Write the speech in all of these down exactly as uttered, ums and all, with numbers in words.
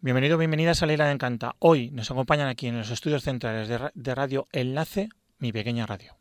Bienvenido, bienvenidas a la Isla de Encanta. Hoy nos acompañan aquí en los estudios centrales de, de Radio Enlace, Mi Pequeña Radio.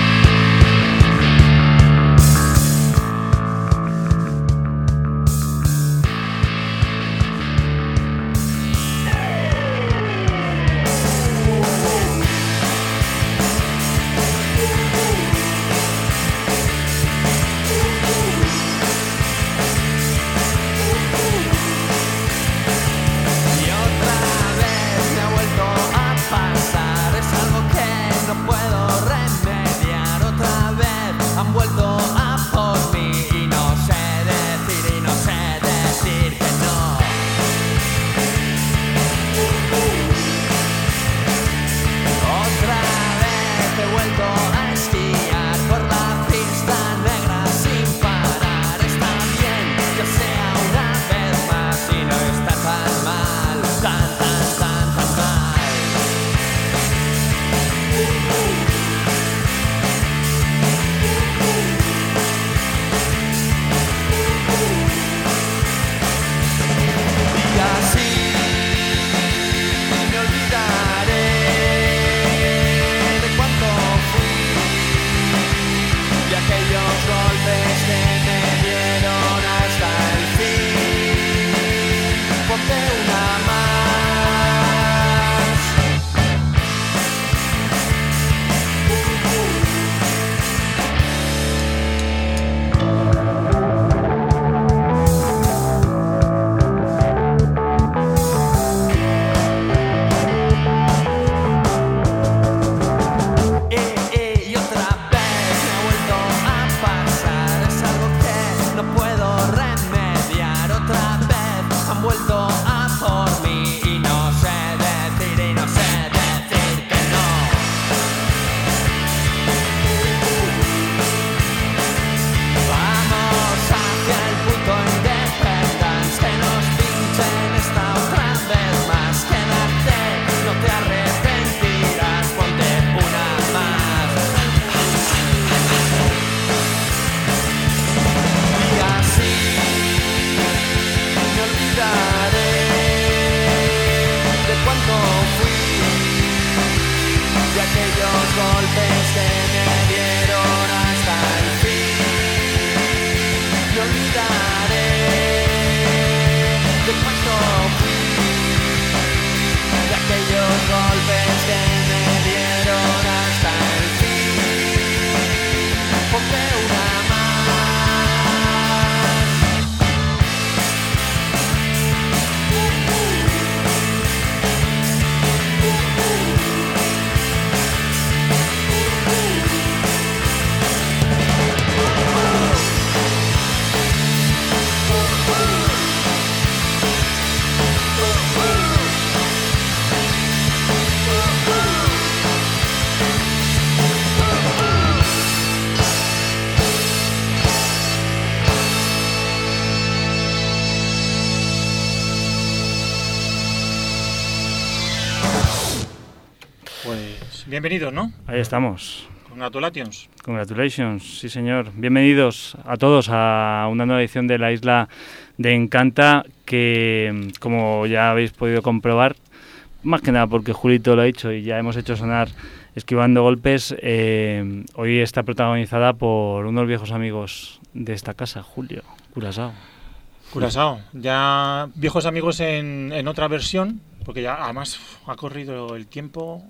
Bienvenidos, ¿no? Ahí estamos. Congratulations. Congratulations, sí señor. Bienvenidos a todos a una nueva edición de la Isla de Encanta que, como ya habéis podido comprobar, más que nada porque Julito lo ha dicho y ya hemos hecho sonar Esquivando Golpes, eh, hoy está protagonizada por unos viejos amigos de esta casa, Julio, Curazao. Curazao, ya viejos amigos en, en otra versión, porque ya además ha corrido el tiempo,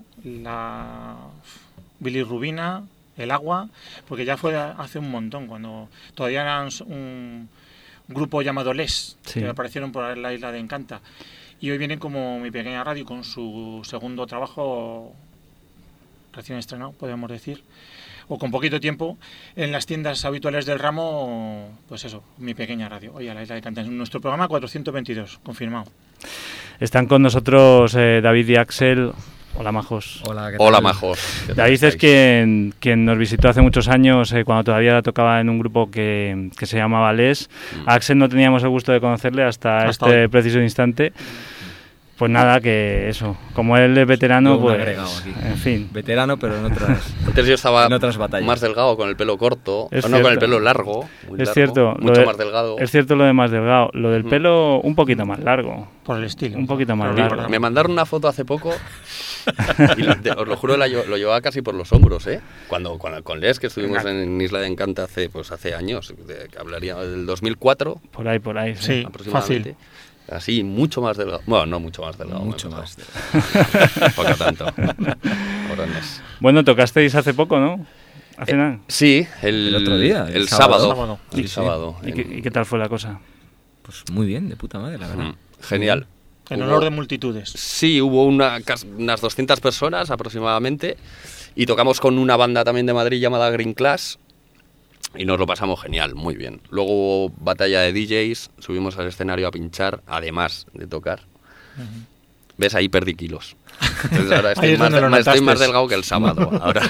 la bilirrubina, el agua, porque ya fue hace un montón, cuando todavía eran un grupo llamado Les, sí, que aparecieron por la Isla de Encanta. Y hoy vienen como Mi Pequeña Radio con su segundo trabajo recién estrenado, podemos decir, o con poquito tiempo, en las tiendas habituales del ramo, pues eso, Mi Pequeña Radio, hoy a la Isla de Encanta, en nuestro programa cuatrocientos veintidós, confirmado. Están con nosotros eh, David y Axel. Hola, majos. Hola, ¿qué tal? Hola, majos. David es quien, quien nos visitó hace muchos años, eh, cuando todavía tocaba en un grupo que, que se llamaba Les. Mm. A Axel no teníamos el gusto de conocerle hasta, hasta este hoy. preciso instante. Pues nada, que eso, como él es veterano, Luego un pues agregado aquí. en fin. Veterano, pero en otras, Antes yo estaba en otras batallas. más delgado, con el pelo corto, Es o no, con el cierto. pelo largo, muy Es largo, cierto, lo mucho de- más delgado. Es cierto lo de más delgado, lo del Mm. pelo un poquito más largo. Por el estilo. Un poquito más Pero largo. Me mandaron una foto hace poco y lo- te- os lo juro, la lle- lo llevaba casi por los hombros, ¿eh? Cuando, cuando con Les, que estuvimos en Isla de Encanta hace, pues, hace años, de, que hablaría del dos mil cuatro Por ahí, por ahí. Sí, aproximadamente. fácil. Así, mucho más delgado. Bueno, no mucho más delgado. Mucho me he más. pasado. Poco tanto. Ahora no es. Bueno, tocasteis hace poco, ¿no? Hace Eh, nada. Sí, el, El otro día, el el sábado. sábado. Sábado. El Sí, sí. sábado. ¿Y qué, en- y qué tal fue la cosa? Pues muy bien, de puta madre, la verdad. Mm, Genial. En Hubo- honor de multitudes. Sí, hubo una, cas- unas doscientas personas aproximadamente y tocamos con una banda también de Madrid llamada Green Class y nos lo pasamos genial, muy bien. Luego hubo batalla de D Js, subimos al escenario a pinchar, además de tocar. ¿Ves? Ahí perdí kilos. Entonces ahora Ahí estoy, es más, donde lo más- estoy más notaste. delgado que el sábado. Ahora.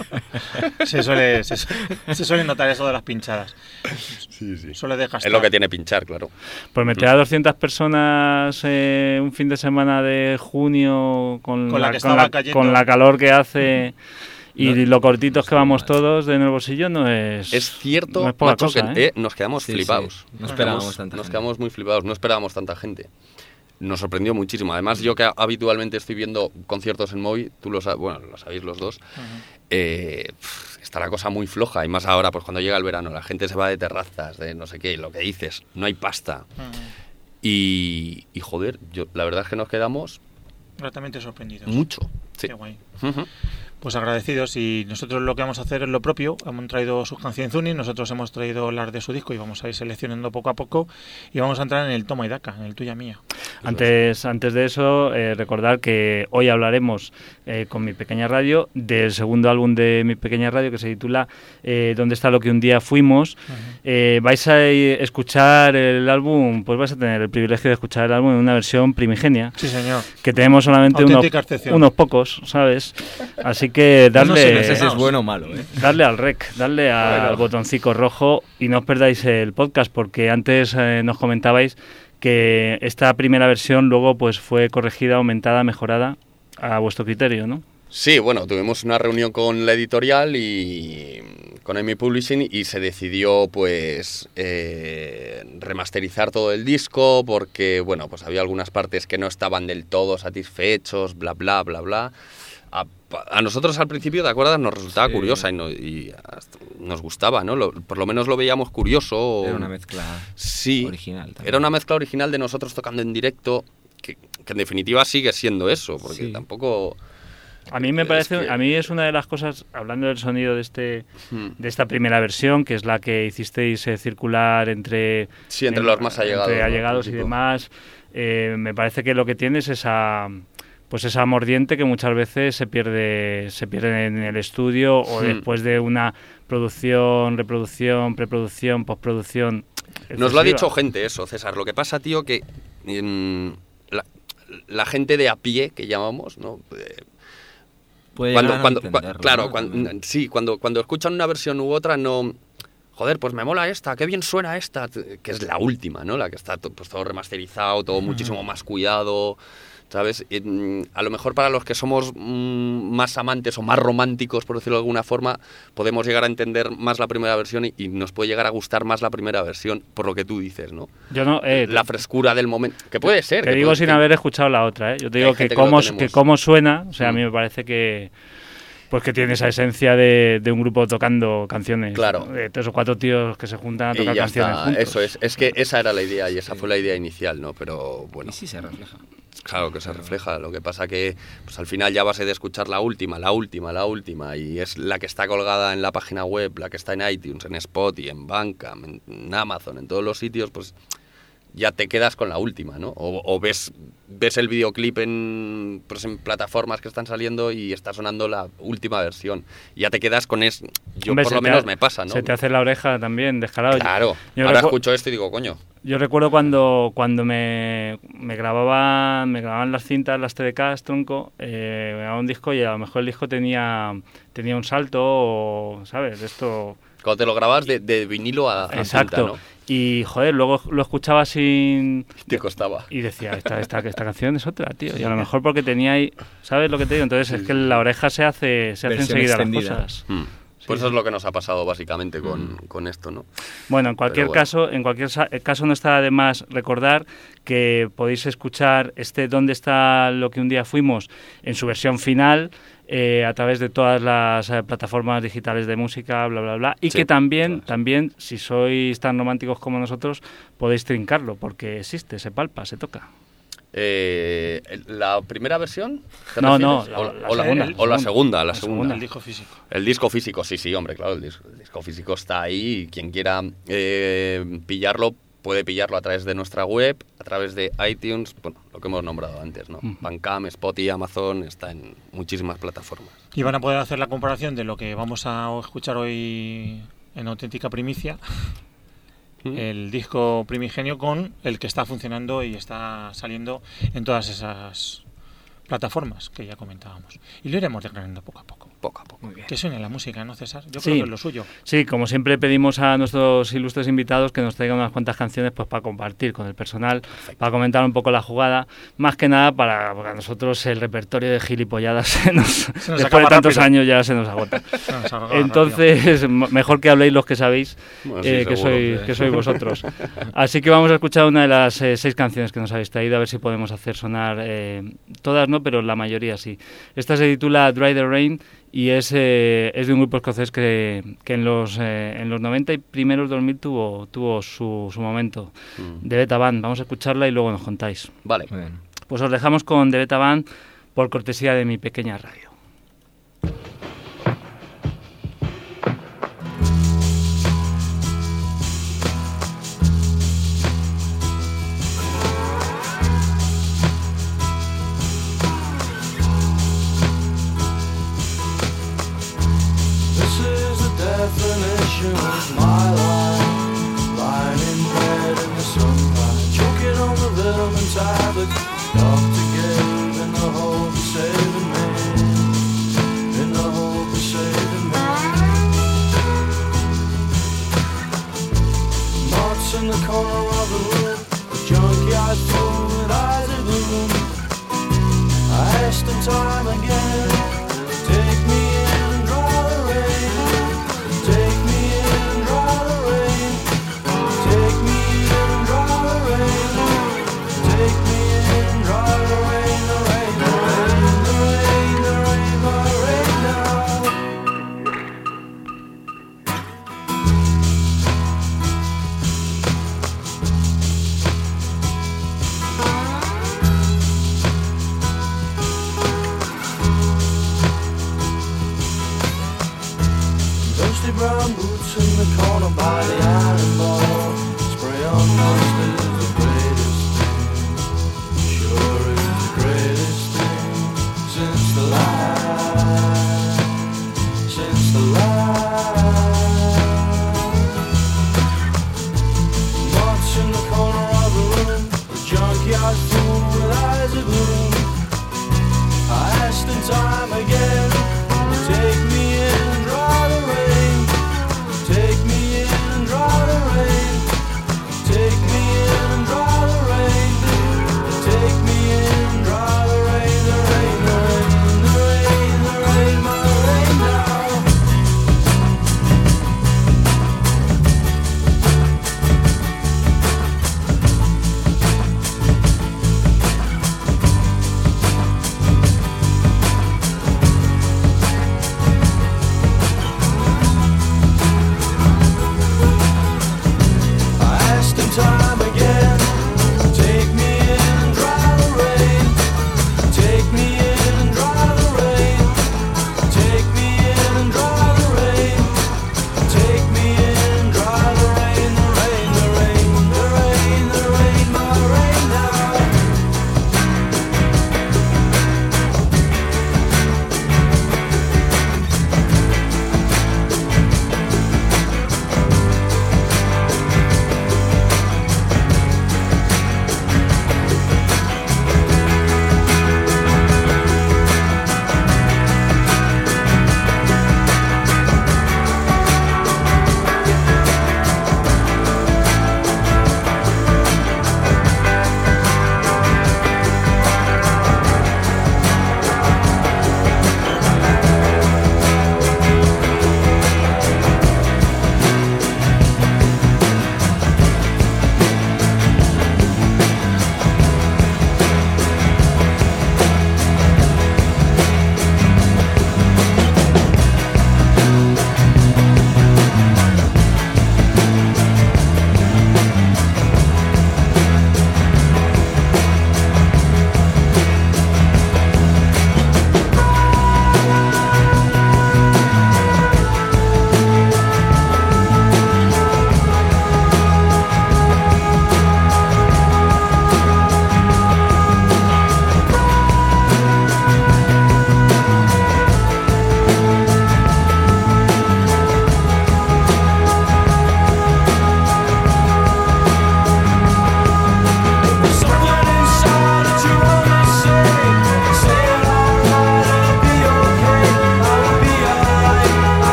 Se suele, se, su- se suele notar eso de las pinchadas. Suele desgastar. Es lo que tiene pinchar, claro. Pues meter a doscientas personas eh, un fin de semana de junio con, Con la la, que con, estaba la, cayendo. con la calor que hace y No, lo cortitos que no vamos está mal. todos de en el bolsillo no es... Es cierto, no es poca macho, cosa, que ¿eh? eh, nos quedamos Sí, flipados. sí. No Nos esperábamos quedamos- tanta Nos gente. quedamos muy flipados, no esperábamos tanta gente. Nos sorprendió muchísimo. Además, yo que habitualmente estoy viendo conciertos en Movi, tú lo sabes, bueno, lo sabéis los dos, eh, pff, está la cosa muy floja. Y más ahora, pues cuando llega el verano, la gente se va de terrazas, de no sé qué, lo que dices, no hay pasta. Y, y joder, yo, la verdad es que nos quedamos Gratamente sorprendidos. mucho. Sí. Qué guay. Ujú. Pues agradecidos, y nosotros lo que vamos a hacer es lo propio. Hemos traído sus canciones Zuni, nosotros hemos traído las de su disco y vamos a ir seleccionando poco a poco y vamos a entrar en el toma y daca, en el tuya mía. Antes, antes de eso, eh, recordar que hoy hablaremos eh, con Mi Pequeña Radio del segundo álbum de Mi Pequeña Radio, que se titula eh, ¿Dónde está lo que un día fuimos? Eh, vais a eh, escuchar el álbum, pues vais a tener el privilegio de escuchar el álbum en una versión primigenia, Sí, señor. que tenemos solamente unos, Auténtica excepción. unos pocos, ¿sabes? Así que No sé, darle, No sé si es bueno o malo, ¿eh? darle al rec, darle al Bueno. botoncito rojo y no os perdáis el podcast, porque antes eh, nos comentabais que esta primera versión luego pues fue corregida, aumentada, mejorada a vuestro criterio, ¿no? Sí, bueno, tuvimos una reunión con la editorial y con Amy Publishing y se decidió pues eh, remasterizar todo el disco porque, bueno, pues había algunas partes que no estaban del todo satisfechos, bla, bla, bla, bla. A, a nosotros al principio, ¿te acuerdas? Nos resultaba Sí. curiosa y, no- y hasta nos gustaba, ¿no? Lo- por lo menos lo veíamos curioso. Era una mezcla Sí, original también. era una mezcla original de nosotros tocando en directo, que, que en definitiva sigue siendo eso, porque Sí. tampoco... A mí me Es parece, que- a mí es una de las cosas, hablando del sonido de este Hmm. de esta primera versión, que es la que hicisteis eh, circular entre Sí, entre los más allegados, entre ¿no? allegados y Tipo. demás, eh, me parece que lo que tiene es esa pues esa mordiente que muchas veces se pierde se pierde en el estudio o Hmm. después de una producción, reproducción, preproducción, postproducción. Nos lo ha excesiva. dicho gente eso, César. Lo que pasa, tío, que mm, la, la gente de a pie, que llamamos, ¿no? Eh, Puede cuando, llegar a cuando, entenderlo, cua- claro, ¿no? cuando, También. sí, cuando, cuando escuchan una versión u otra, no... Joder, pues me mola esta, qué bien suena esta, t- que es la última, ¿no? La que está to- pues todo remasterizado, todo muchísimo más cuidado, ¿sabes? Y, mm, a lo mejor para los que somos mm, más amantes o más románticos, por decirlo de alguna forma, podemos llegar a entender más la primera versión y, y nos puede llegar a gustar más la primera versión, por lo que tú dices, ¿no? Yo no, eh, La frescura del momento, que puede ser. te que digo puede- sin que- haber escuchado la otra, ¿eh? Yo te hay digo que gente que lo cómo, tenemos. que cómo suena, o sea, a mí Mm. me parece que pues que tiene esa esencia de, de un grupo tocando canciones. Claro. De tres o cuatro tíos que se juntan a Y tocar ya canciones está, juntos. eso es. Es que esa era la idea y esa fue la idea inicial, ¿no? Pero bueno, Y sí se refleja. claro que se refleja. Lo que pasa que pues, al final ya vas a de escuchar la última, la última, la última. Y es la que está colgada en la página web, la que está en iTunes, en Spotify, en Bandcamp, en Amazon, en todos los sitios, pues ya te quedas con la última, ¿no? O, o ves, ves el videoclip en, pues, en plataformas que están saliendo y está sonando la última versión. Y ya te quedas con eso. Yo Hombre, por se lo te menos ha- me pasa, ¿no? Se te hace la oreja también, descarado. Claro. Yo Ahora recu- escucho esto y digo, coño. Yo recuerdo cuando, cuando me, me grababa, me grababan las cintas, las T D Ks, tronco, eh, me grababa un disco y a lo mejor el disco tenía, tenía un salto, o, ¿sabes? Esto... Cuando te lo grabas de, de vinilo a, a Exacto. cinta, ¿no? Y, joder, luego lo escuchaba sin... Te costaba. Y decía, esta, esta, esta canción es otra, tío. Y a lo mejor porque tenía ahí... ¿Sabes lo que te digo? Entonces es que la oreja se hace, se hace Versión enseguida extendida. las cosas. Mm. Pues eso es lo que nos ha pasado básicamente con, mm. con esto, ¿no? Bueno, en cualquier Pero bueno. caso, en cualquier sa- caso no está de más recordar que podéis escuchar este ¿Dónde está lo que un día fuimos? En su versión final, eh, a través de todas las eh, plataformas digitales de música, bla, bla, bla. Y Sí, que también, todas. también, si sois tan románticos como nosotros, podéis trincarlo, porque existe, se palpa, se toca. Eh, ¿La primera versión? ¿te No, refieres? no, la- o, la o la, segunda. o la segunda, la La segunda. segunda. El disco físico. El disco físico, sí, sí, hombre, claro, el disco, el disco físico está ahí y quien quiera eh, pillarlo puede pillarlo a través de nuestra web, a través de iTunes, bueno, lo que hemos nombrado antes, ¿no? Ujú. Bandcamp, Spotify, Amazon, está en muchísimas plataformas. Y van a poder hacer la comparación de lo que vamos a escuchar hoy en auténtica primicia, el disco primigenio, con el que está funcionando y está saliendo en todas esas plataformas que ya comentábamos. Y lo iremos desgranando poco a poco. Poco a poco. Muy bien. Que suene la música, ¿no, César? Yo Sí. creo que es lo suyo. Sí, como siempre pedimos a nuestros ilustres invitados que nos traigan unas cuantas canciones pues para compartir con el personal, para comentar un poco la jugada, más que nada para, para nosotros el repertorio de gilipolladas se nos, Se nos después acaba de tantos rápido. años ya se nos agota. No, nos agarra Entonces, m- mejor que habléis los que sabéis, Bueno, sí, eh, que, seguro. sois, que sois vosotros. Así que vamos a escuchar una de las eh, seis canciones que nos habéis traído, a ver si podemos hacer sonar eh, todas, no, pero la mayoría sí. Esta se titula Dry the Rain y es, eh, es de un grupo escocés que, que en los eh, en los noventa y primeros dos mil tuvo, tuvo su, su momento. Mm. De Beta Band, vamos a escucharla y luego nos contáis. Vale. Muy bien. Pues os dejamos con The Beta Band por cortesía de mi pequeña radio. This is the definition of my life. Lying in bed in the sunlight, choking on the vitamin tablets doctor gave in the hope of saving me.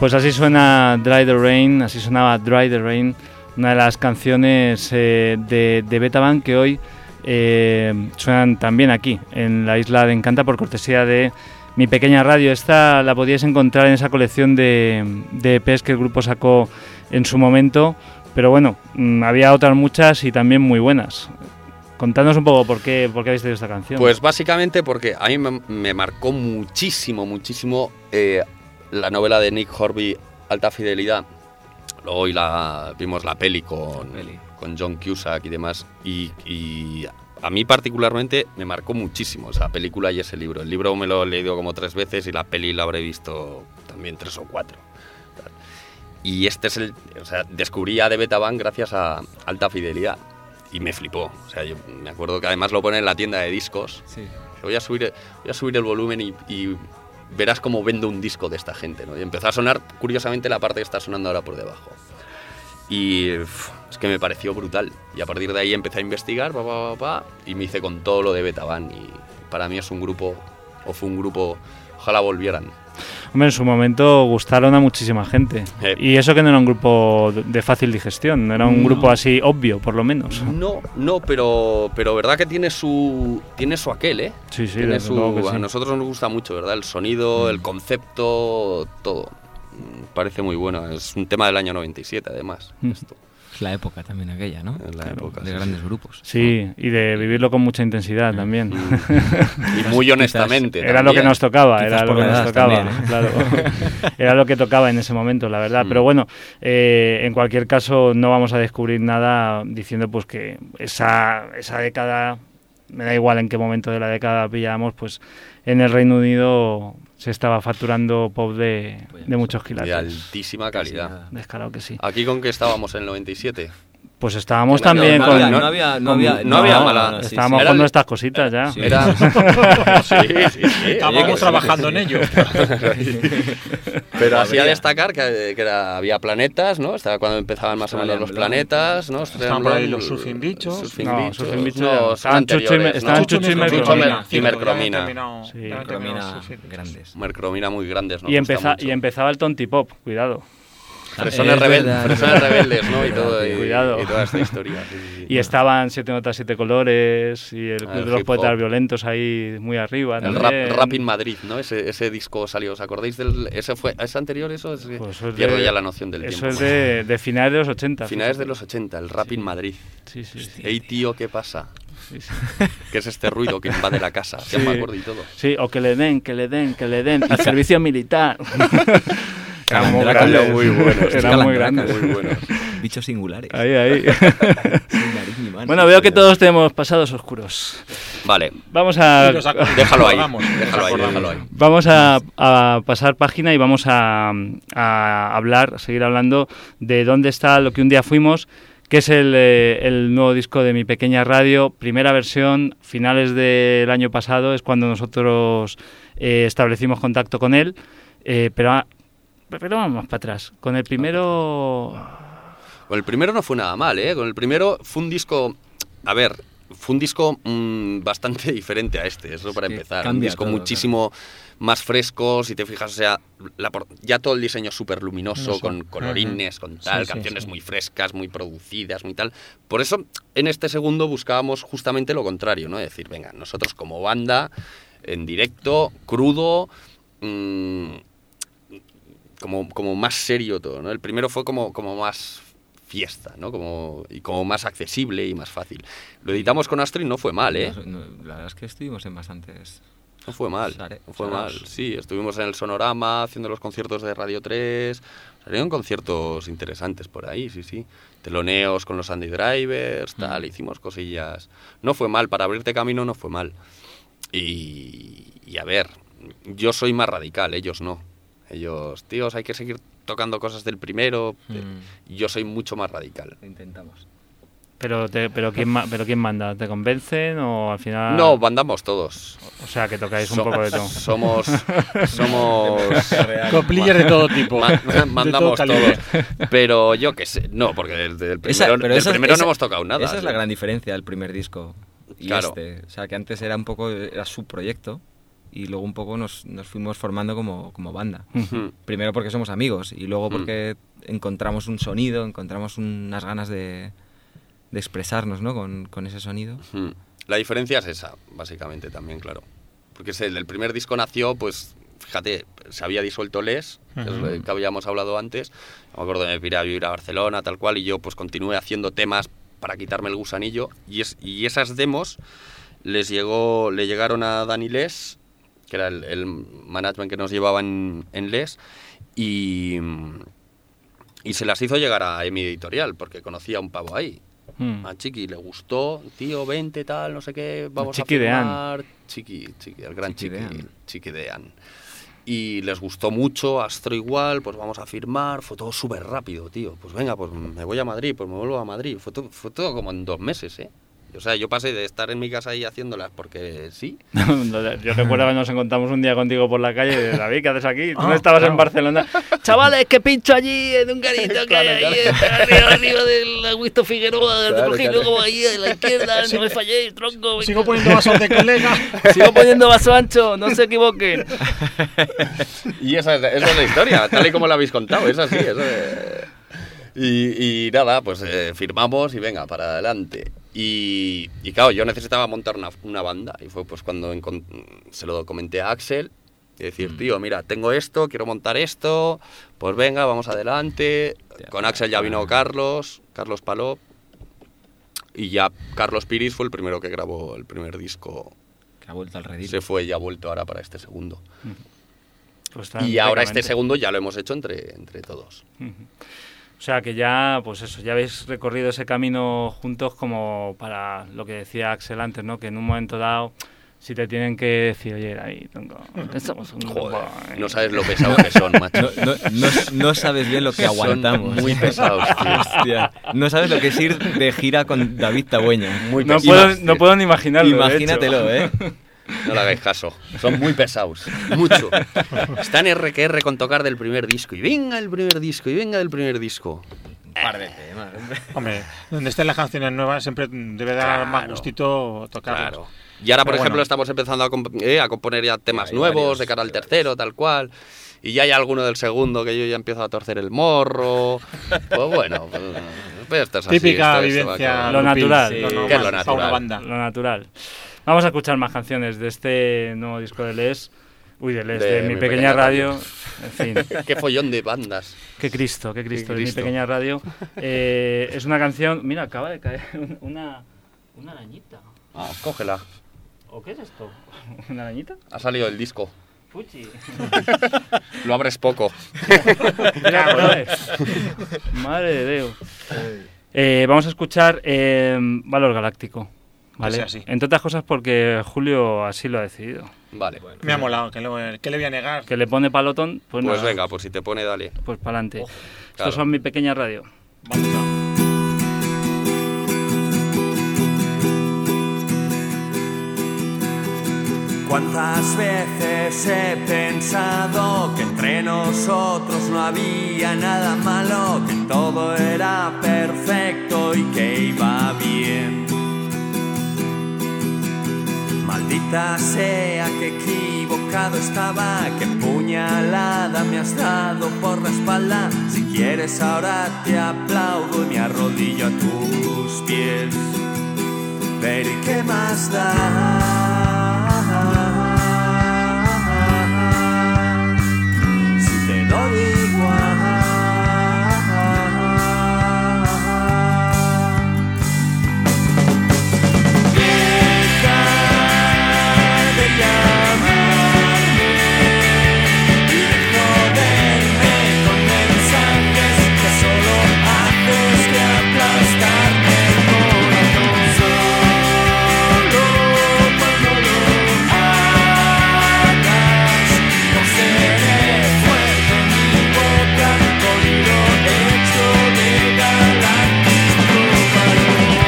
Pues así suena Dry the Rain, así sonaba Dry the Rain, una de las canciones eh, de, de Betaban que hoy eh, suenan también aquí, en la isla de Encanta, por cortesía de Mi Pequeña Radio. Esta la podíais encontrar en esa colección de, de E Pes que el grupo sacó en su momento, pero bueno, mmm, había otras muchas y también muy buenas. Contadnos un poco por qué, por qué habéis traído esta canción. Pues básicamente porque a mí me, me marcó muchísimo, muchísimo eh, la novela de Nick Horby, Alta Fidelidad. Luego hoy la, vimos la peli con, peli. con John Cusack y demás. Y, y a mí particularmente me marcó muchísimo esa película y ese libro. El libro me lo he leído como tres veces y la peli la habré visto también tres o cuatro. Y este es el... O sea, descubrí a de Betaban gracias a Alta Fidelidad. Y me flipó. O sea, yo me acuerdo que además lo pone en la tienda de discos. Sí. Voy a subir, voy a subir el volumen y, y verás cómo vendo un disco de esta gente, ¿no? Y empezó a sonar, curiosamente, la parte que está sonando ahora por debajo. Y uf, es que me pareció brutal. Y a partir de ahí empecé a investigar, pa, pa, pa, pa, y me hice con todo lo de Betaban. Y para mí es un grupo, o fue un grupo, ojalá volvieran. Hombre, en su momento gustaron a muchísima gente. Eh. Y eso que no era un grupo de fácil digestión, no era un No. grupo así obvio, por lo menos. No, no, pero, pero verdad que tiene su, tiene su aquel, ¿eh? Sí, sí, Tiene desde su, luego que sí. A nosotros nos gusta mucho, ¿verdad? El sonido, el concepto, todo. Mm, Parece muy bueno. Es un tema del año noventa y siete, además. Mm. Esto, Es la época también aquella, ¿no? es la Claro, época. De sí, grandes sí. grupos. Sí, y de vivirlo con mucha intensidad también. Y muy honestamente. Era lo que también. nos tocaba, Quizás era lo por que la nos edad tocaba, también, ¿eh? claro. Era lo que tocaba en ese momento, la verdad. Mm. Pero bueno, eh, en cualquier caso no vamos a descubrir nada diciendo pues que esa, esa década, me da igual en qué momento de la década pillamos, pues en el Reino Unido se estaba facturando pop de, de muchos De quilates. altísima calidad. Descarado que sí. ¿Aquí con qué estábamos en el noventa y siete? Pues estábamos Que no también había- con... había- no- no había, no con- había, no había mala- no, sí, estábamos sí. Era con el- nuestras cositas ya. Sí. Era... sí, sí, sí. Estábamos Oye, que- trabajando en ello. Pero hacía Habría. destacar que, que era- había planetas, ¿no? Estaba cuando empezaban más o menos los Australian planetas, ¿no? Estaban por ahí los Surfing Bichos. Surfing No, Bichos. Surfing Bichos No, ya. son Estaban Chucho y anteriores, Me- estaban ¿no? Chucho y Chucho Mercromina. y Mercromina. Sí. Mercromina grandes. Mercromina muy grandes, ¿no? Y, empeza- y empezaba el tontipop, cuidado. Fresones, Es rebel- verdad. fresones rebeldes, ¿no? Y, Verdad, todo, y, cuidado. y toda esta historia. Sí, sí, sí. Y estaban Siete Notas, Siete Colores y el Ah, Club el de los hip Poetas hop. Violentos ahí muy arriba. El también. rap, rap in Madrid, ¿no? Ese, ese disco salió, ¿os acordáis del...? ¿Ese fue, ¿Es anterior eso? Es que Pues eso es pierdo de- ya la noción del Eso tiempo. es de, de finales de los ochenta. Finales fíjate. de los ochenta, el rap in Madrid. Sí, sí, sí. Ey, tío, ¿qué pasa? Sí, sí. ¿Qué es este ruido que invade la casa? Ya Sí. me acuerdo y todo. Sí, o que le den, que le den, que le den. Y servicio militar. Eran muy Calandrácalo, grandes. muy buenos, Eran muy calandrácalo. grandes. Muy buenos. Bichos singulares. Ahí, ahí. Sin nariz ni mano. Bueno, veo que todos tenemos pasados oscuros. Vale, Vamos a... Y los ac- déjalo ahí, acordamos, nos déjalo ahí, acordamos. déjalo ahí. Vamos a, a pasar página y vamos a, a hablar, a seguir hablando de dónde está lo que un día fuimos, que es el, eh, el nuevo disco de Mi Pequeña Radio, primera versión, finales del año pasado, es cuando nosotros eh, establecimos contacto con él, eh, pero, ah, pero vamos más para atrás. Con el primero... Con el primero no fue nada mal, ¿eh? Con el primero fue un disco... A ver, fue un disco mmm, bastante diferente a este, eso para que empezar. Un cambia disco todo, muchísimo más fresco, si te fijas, o sea, la por- ya todo el diseño súper luminoso, Luminoso. con colorines, con tal, Sí, sí, canciones sí. muy frescas, muy producidas, muy tal. Por eso, en este segundo buscábamos justamente lo contrario, ¿no? Es decir, venga, nosotros como banda, en directo, crudo... mmm, como, como más serio todo, ¿no? El primero fue como, como más fiesta, ¿no? Como, y como más accesible y más fácil. Lo editamos con Astrid, no fue mal, ¿eh? No, no, la verdad es que estuvimos en bastantes... No fue mal, Sare- no fue mal. saraos. Sí, estuvimos en el Sonorama haciendo los conciertos de Radio tres. Salieron conciertos interesantes por ahí, sí, sí. Teloneos con los Andy Drivers, tal, Mm. hicimos cosillas. No fue mal, para abrirte camino no fue mal. Y, y a ver, yo soy más radical, ellos no. Ellos, tíos, hay que seguir tocando cosas del primero. Mm. Yo soy mucho más radical. Lo intentamos. Pero, te- pero, ¿quién, ma- ¿Pero quién manda? ¿Te convencen o al final...? No, mandamos todos. O sea, que tocáis un So- poco de todo. Somos, somos Coplillas de todo tipo. Ma- de mandamos todo todos. calibre. Pero yo qué sé, no, porque del, del primero, Esa- pero del esa- primero esa- no hemos tocado nada. Esa es la ¿sí? gran diferencia del primer disco y Claro. este. O sea, que antes era un poco era su proyecto y luego un poco nos, nos fuimos formando como, como banda. Mm. Primero porque somos amigos y luego porque mm. encontramos un sonido, encontramos unas ganas de, de expresarnos, ¿no? con, con ese sonido. Mm. La diferencia es esa, básicamente, también, claro. Porque es el, el primer disco nació, pues, fíjate, se había disuelto Les, uh-huh. que es lo que habíamos hablado antes. Me acuerdo de me piré a vivir a Barcelona, tal cual, y yo pues continué haciendo temas para quitarme el gusanillo. Y, es, y esas demos les llegó, le llegaron a Dani Les, que era el, el management que nos llevaba en, en Les, y, y se las hizo llegar a Emi Editorial, porque conocía a un pavo ahí. Hmm. A Chiqui le gustó, tío, vente, tal, no sé qué, vamos Chiqui a firmar. Dean. Chiqui, Chiqui, el gran Chiqui, Chiqui, Dean. Chiqui Dean. Y les gustó mucho, Astro igual, pues vamos a firmar, fue todo súper rápido, tío. Pues venga, pues me voy a Madrid, pues me vuelvo a Madrid. Fue todo, fue todo como en dos meses, ¿eh? O sea, yo pasé de estar en mi casa ahí haciéndolas porque sí. Yo recuerdo que nos encontramos un día contigo por la calle y de David, ¿qué haces aquí? Tú Ah, no estabas claro. en Barcelona. Chavales, que pincho allí en un garito que Claro, hay ahí claro. arriba, arriba del Augusto Figueroa, del Claro, Trujillo, claro. como ahí a la izquierda, no me falléis, tronco. Sigo poniendo vasos de colega. Sigo poniendo vaso ancho, no se equivoquen. Y esa es, esa es la historia, tal y como la habéis contado, es así. Eso es... y, y nada, pues eh, firmamos y venga, para adelante. Y, y claro, yo necesitaba montar una, una banda y fue pues cuando encont- se lo comenté a Axel y decir, mm. tío, mira, tengo esto, quiero montar esto, pues venga, vamos adelante. Con Axel ya vino Carlos, Carlos Palop, y ya Carlos Piris fue el primero que grabó el primer disco. Que ha vuelto al redil. Se fue y ha vuelto ahora para este segundo. Pues está Y ahora este perfectamente. segundo ya lo hemos hecho entre, entre todos. O sea que ya, pues eso, ya habéis recorrido ese camino juntos como para lo que decía Axel antes, ¿no? Que en un momento dado, si te tienen que decir, oye, David, tronco, que somos un grupo, Joder, ¿eh? no sabes lo pesado que son, macho. No, no, no, no sabes bien lo que aguantamos. Son muy pesados, tío. Hostia, no sabes lo que es ir de gira con David Tabueña. Muy No pesados. puedo, no puedo ni imaginarlo. de Imagínatelo, hecho. ¿eh? No le hagáis caso. Son muy pesados. Mucho. Están R que R con tocar del primer disco. Y venga el primer disco, y venga del primer disco. Un par de temas, hombre. Hombre, donde estén las canciones nuevas siempre debe dar Claro. más gustito tocarlas. Claro. Y ahora, por Pero ejemplo, bueno. estamos empezando a, comp- eh, a componer ya temas Hay nuevos varios, de cara al hay tercero, tal cual. Y ya hay alguno del segundo que yo ya empiezo a torcer el morro. Pues bueno, pues, pues esto es así, Típica esto- esto va vivencia. con- Lo grupil, natural. sí, Lo normal ¿Qué es lo para una natural? banda. Lo natural. Vamos a escuchar más canciones de este nuevo disco de Les. Uy, de Les, de, Mi Pequeña, Radio. En fin, Qué follón de bandas. qué Cristo, qué Cristo, Qué de Mi Cristo. Pequeña Radio. Eh, es una canción... Mira, acaba de caer una, una arañita. Ah, cógela. ¿O qué es esto? ¿Una arañita? Ha salido el disco. Fuchi. Lo abres poco. Mira, joder. Madre de Dios. Eh, vamos a escuchar eh, Valor Galáctico. ¿Vale? Que sea así. Entre otras cosas porque Julio así lo ha decidido. Vale. Me ha molado, ¿qué le, qué le voy a negar? Que le pone palotón, pues, Pues nada, venga, pues si te pone, dale. pues para adelante. claro. Estos son Mi Pequeña Radio. Vamos a... ¿Cuántas veces he pensado que entre nosotros no había nada malo, que todo era perfecto y que iba bien? Maldita sea que equivocado estaba, que puñalada me has dado por la espalda. Si quieres ahora te aplaudo y me arrodillo a tus pies. Pero ¿y qué más da? Si te doy igual. Deja de llamarme y de joderme con mensajes que solo haces que aplastarme el corazón. Solo cuando lo hagas no seré fuerte en mi boca, con hilo hecho de galáctico valor.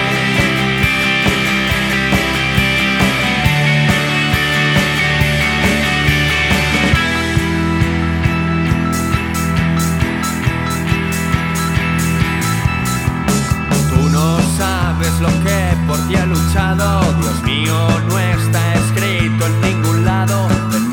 Tú no sabes lo que por ti he luchado. Dios mío, no está escrito en ningún lado.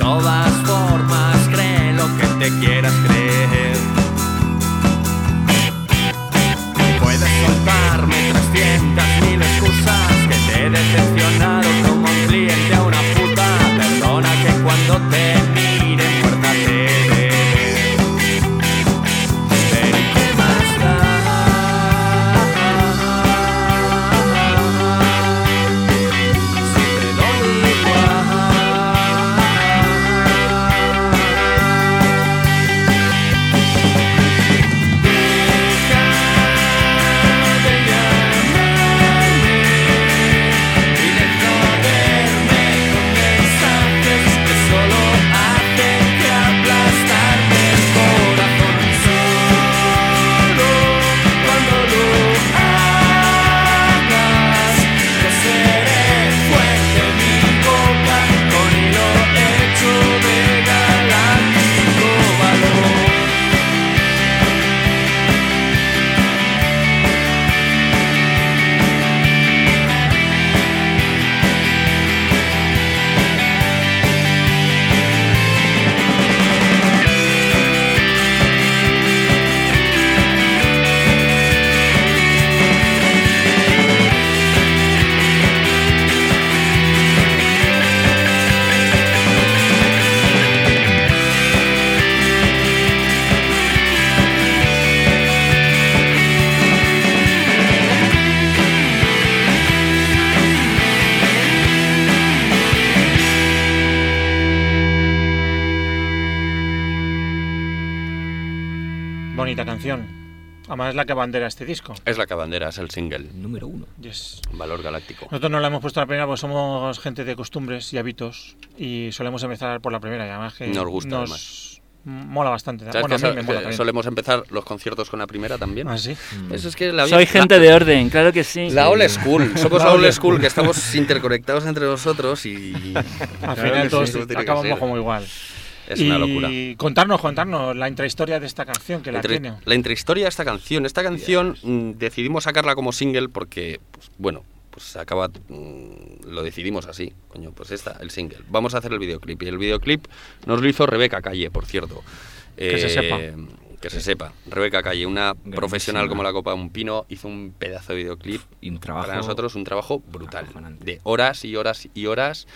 canción. Además es la que abandera este disco. Es la que abandera, es el single. Número uno. Yes. Valor galáctico. Nosotros no la hemos puesto la primera porque somos gente de costumbres y hábitos y solemos empezar por la primera y además que Nos gusta, nos además. mola bastante. ¿Sabes Bueno, que a mí me mola so- también. solemos empezar los conciertos con la primera también? ¿Ah, sí? Eso es que la Soy gente de orden, claro que sí. La old school, somos La la old old school, que estamos interconectados entre nosotros y... Al Claro final que todos sí, eso tiene que acabamos ser. como igual. Es y una locura. contarnos, contarnos la intrahistoria de esta canción que la, Entre- tiene. la intrahistoria de esta canción. Esta canción mm, decidimos sacarla como single porque, pues, bueno, pues acaba, mm, lo decidimos así, coño, pues esta, el single. Vamos a hacer el videoclip. Y el videoclip nos lo hizo Rebeca Calle, por cierto. Que se sepa. Que se sepa. Rebeca Calle, una Grandísima. profesional como la copa de un pino, hizo un pedazo de videoclip. Y un trabajo Para nosotros un trabajo brutal. acojonante. De horas y horas y horas.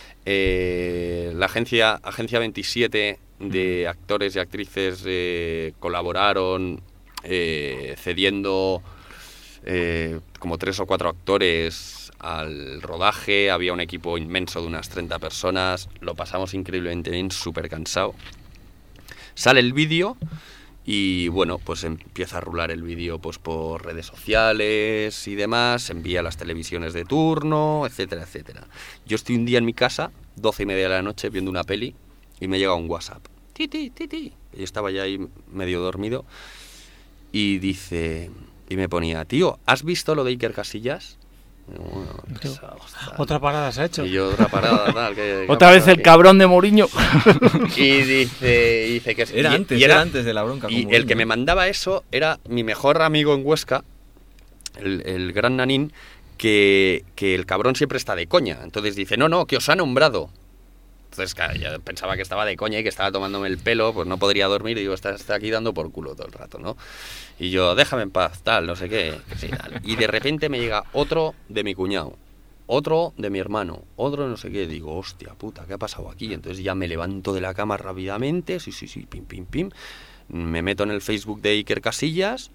Eh, la agencia, agencia veintisiete de actores y actrices eh, colaboraron eh, cediendo eh, como tres o cuatro actores al rodaje. Había un equipo inmenso de unas treinta personas. Lo pasamos increíblemente bien, súper cansado. Sale el vídeo y bueno, pues empieza a rular el vídeo pues por redes sociales y demás, se envía a las televisiones de turno, etcétera, etcétera. Yo estoy un día en mi casa, doce y media de la noche, viendo una peli y me llega un WhatsApp. Titi, titi. Yo estaba ya ahí medio dormido y dice, y me ponía, tío, ¿has visto lo de Iker Casillas? Y bueno, Tío, pesado, tal. Otra parada se ha hecho. Y yo otra parada, tal. que- Otra vez el cabrón de Mourinho. Y dice, y dice que es- Era y- antes, y era antes de la bronca. Y como el que niño. me mandaba eso era mi mejor amigo en Huesca, el, el gran Nanín, que, que el cabrón siempre está de coña. Entonces dice, no, no, que os ha nombrado. Entonces, claro, yo pensaba que estaba de coña y que estaba tomándome el pelo, pues no podría dormir y digo, está, está aquí dando por culo todo el rato, ¿no? Y yo, déjame en paz, tal, no sé qué, que sí, tal. Y de repente me llega otro de mi cuñado, otro de mi hermano, otro no sé qué. Digo, hostia puta, ¿qué ha pasado aquí? Entonces ya me levanto de la cama rápidamente, sí, sí, sí, pim, pim, pim. Me meto en el Facebook de Iker Casillas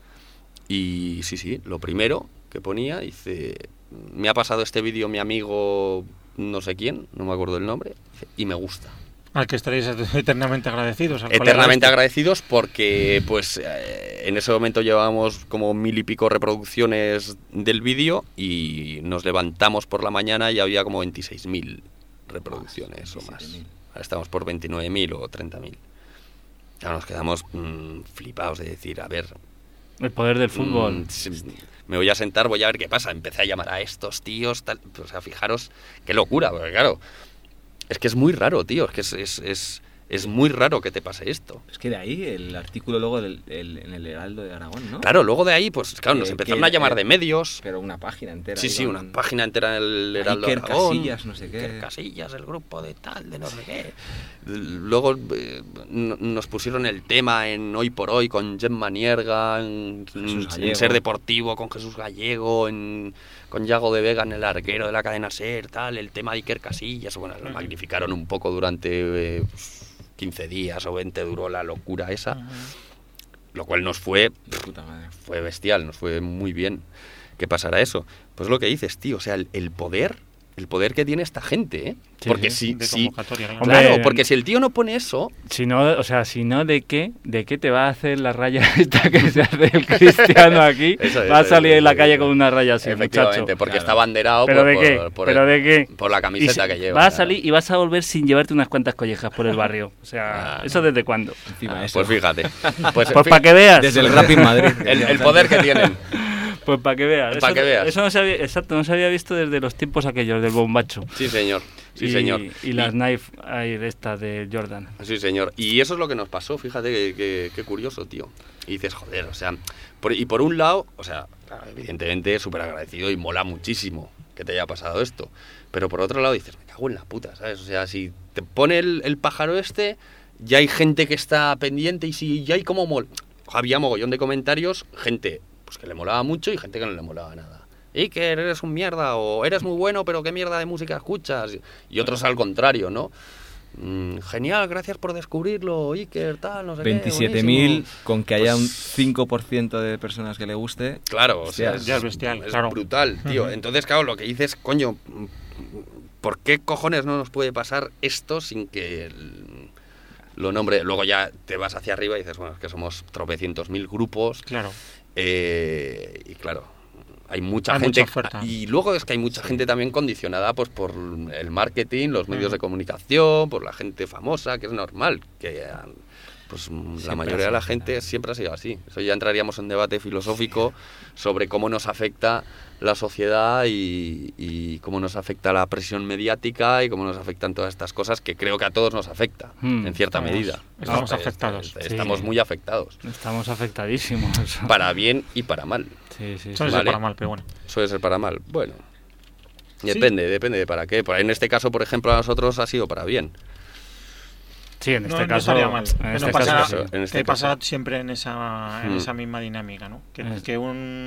y sí, sí, lo primero que ponía, dice, me ha pasado este vídeo mi amigo no sé quién, no me acuerdo el nombre, y me gusta. Al que estaréis eternamente agradecidos. al Eternamente colega este. agradecidos porque pues eh, en ese momento llevábamos como mil y pico reproducciones del vídeo y nos levantamos por la mañana y había como veintiséis mil reproducciones o más. Ahora estamos por veintinueve mil o treinta mil. Ahora nos quedamos mmm, flipados de decir, a ver... El poder del fútbol. mm, sí, me voy a sentar, voy a ver qué pasa. Empecé a llamar a estos tíos, tal, o sea, fijaros qué locura, porque claro... Es que es muy raro, tío. Es que es, es, es, es muy raro que te pase esto. Es que de ahí el artículo luego del, el- en el Heraldo de Aragón, ¿no? Claro, luego de ahí, pues claro, nos Que- empezaron que- a llamar eh, de medios. Pero una página entera. Sí, ahí sí, con- una página entera en el Heraldo de Iker Aragón. Casillas, no sé qué. Iker Casillas, el grupo de tal, de no sé qué. Luego eh, n- nos pusieron el tema en Hoy por Hoy con Gemma Nierga, en, Jesús en Gallego. Ser Deportivo con Jesús Gallego, en, con Yago de Vega en el arquero de la cadena Ser, tal, el tema de Iker Casillas. Bueno, lo magnificaron un poco durante eh, quince días o veinte, duró la locura esa. Lo cual nos fue, De puta madre. fue bestial, nos fue muy bien que pasara eso. Pues lo que dices, tío, o sea, el, el poder, el poder que tiene esta gente, ¿eh? Sí, porque sí, si, de si convocatoria, claro. Hombre, claro, porque si el tío no pone eso, Si no, o sea, si no, ¿de qué? ¿De qué te va a hacer la raya esta que se hace el cristiano aquí? Eso es, va a eso salir es, en la eso calle es. con una raya así, efectivamente, muchacho. porque Claro. está banderado ¿Pero por, de qué? por- por ¿Pero el- de qué? por la Y camiseta se- que lleva. vas a claro. salir y vas a volver sin llevarte unas cuantas collejas por el barrio. O sea, Ah, ¿eso no. desde cuándo? Encima Ah, eso. pues fíjate. Pues, Pues fí- para que veas. Desde el Rap in Madrid. el, el poder que tienen. Pues para que veas. Pa' Eso- que veas. Eso no se había, exacto, no se había visto desde los tiempos aquellos del bombacho. Sí, señor. Sí, y, señor. Y las knife air estas de Jordan. Sí, señor. Y eso es lo que nos pasó, fíjate que, que- qué curioso, tío. Y dices, joder, o sea, por- y por un lado, o sea, claro, evidentemente súper agradecido y mola muchísimo que te haya pasado esto. Pero por otro lado dices, me cago en la puta, ¿sabes? O sea, si te pone el, el pájaro este, ya hay gente que está pendiente y si ya hay como mol... Había mogollón de comentarios, gente pues que le molaba mucho y gente que no le molaba nada. Iker, eres un mierda, o eres muy bueno, pero qué mierda de música escuchas. Y otros al contrario, ¿no? Mm, genial, gracias por descubrirlo, Iker, tal, no sé veintisiete qué. mil, buenísimo. con que haya Pues- un cinco por ciento de personas que le guste. Claro, o sea, Hostia, ya es bestial, claro. brutal, tío. Ujú. Entonces, claro, lo que dices, coño, ¿por qué cojones no nos puede pasar esto sin que el- lo nombre, luego ya te vas hacia arriba y dices, bueno, es que somos tropecientos mil grupos. Claro. Eh, y claro, hay mucha hay gente. Mucha oferta. Y luego es que hay mucha sí. gente también condicionada pues por el marketing, los medios mm. de comunicación, por la gente famosa, que es normal, que pues siempre la mayoría de la gente nada. siempre ha sido así. Eso ya entraríamos en debate filosófico sobre cómo nos afecta la sociedad y, y cómo nos afecta la presión mediática y cómo nos afectan todas estas cosas que creo que a todos nos afecta, mm, en cierta estamos, medida. Estamos ¿no? afectados. Estamos sí. muy afectados. Estamos afectadísimos. Para bien y para mal. Sí, sí, sí. Suele vale. ser para mal, pero bueno. Suele ser para mal. Bueno, depende, sí. depende de para qué. Por ahí en este caso, por ejemplo, a nosotros ha sido para bien. Sí, en este no, caso. No mal. En este no pasa, caso, sí. en este que caso. pasa siempre en esa, en mm. esa misma dinámica, ¿no? Que, es. que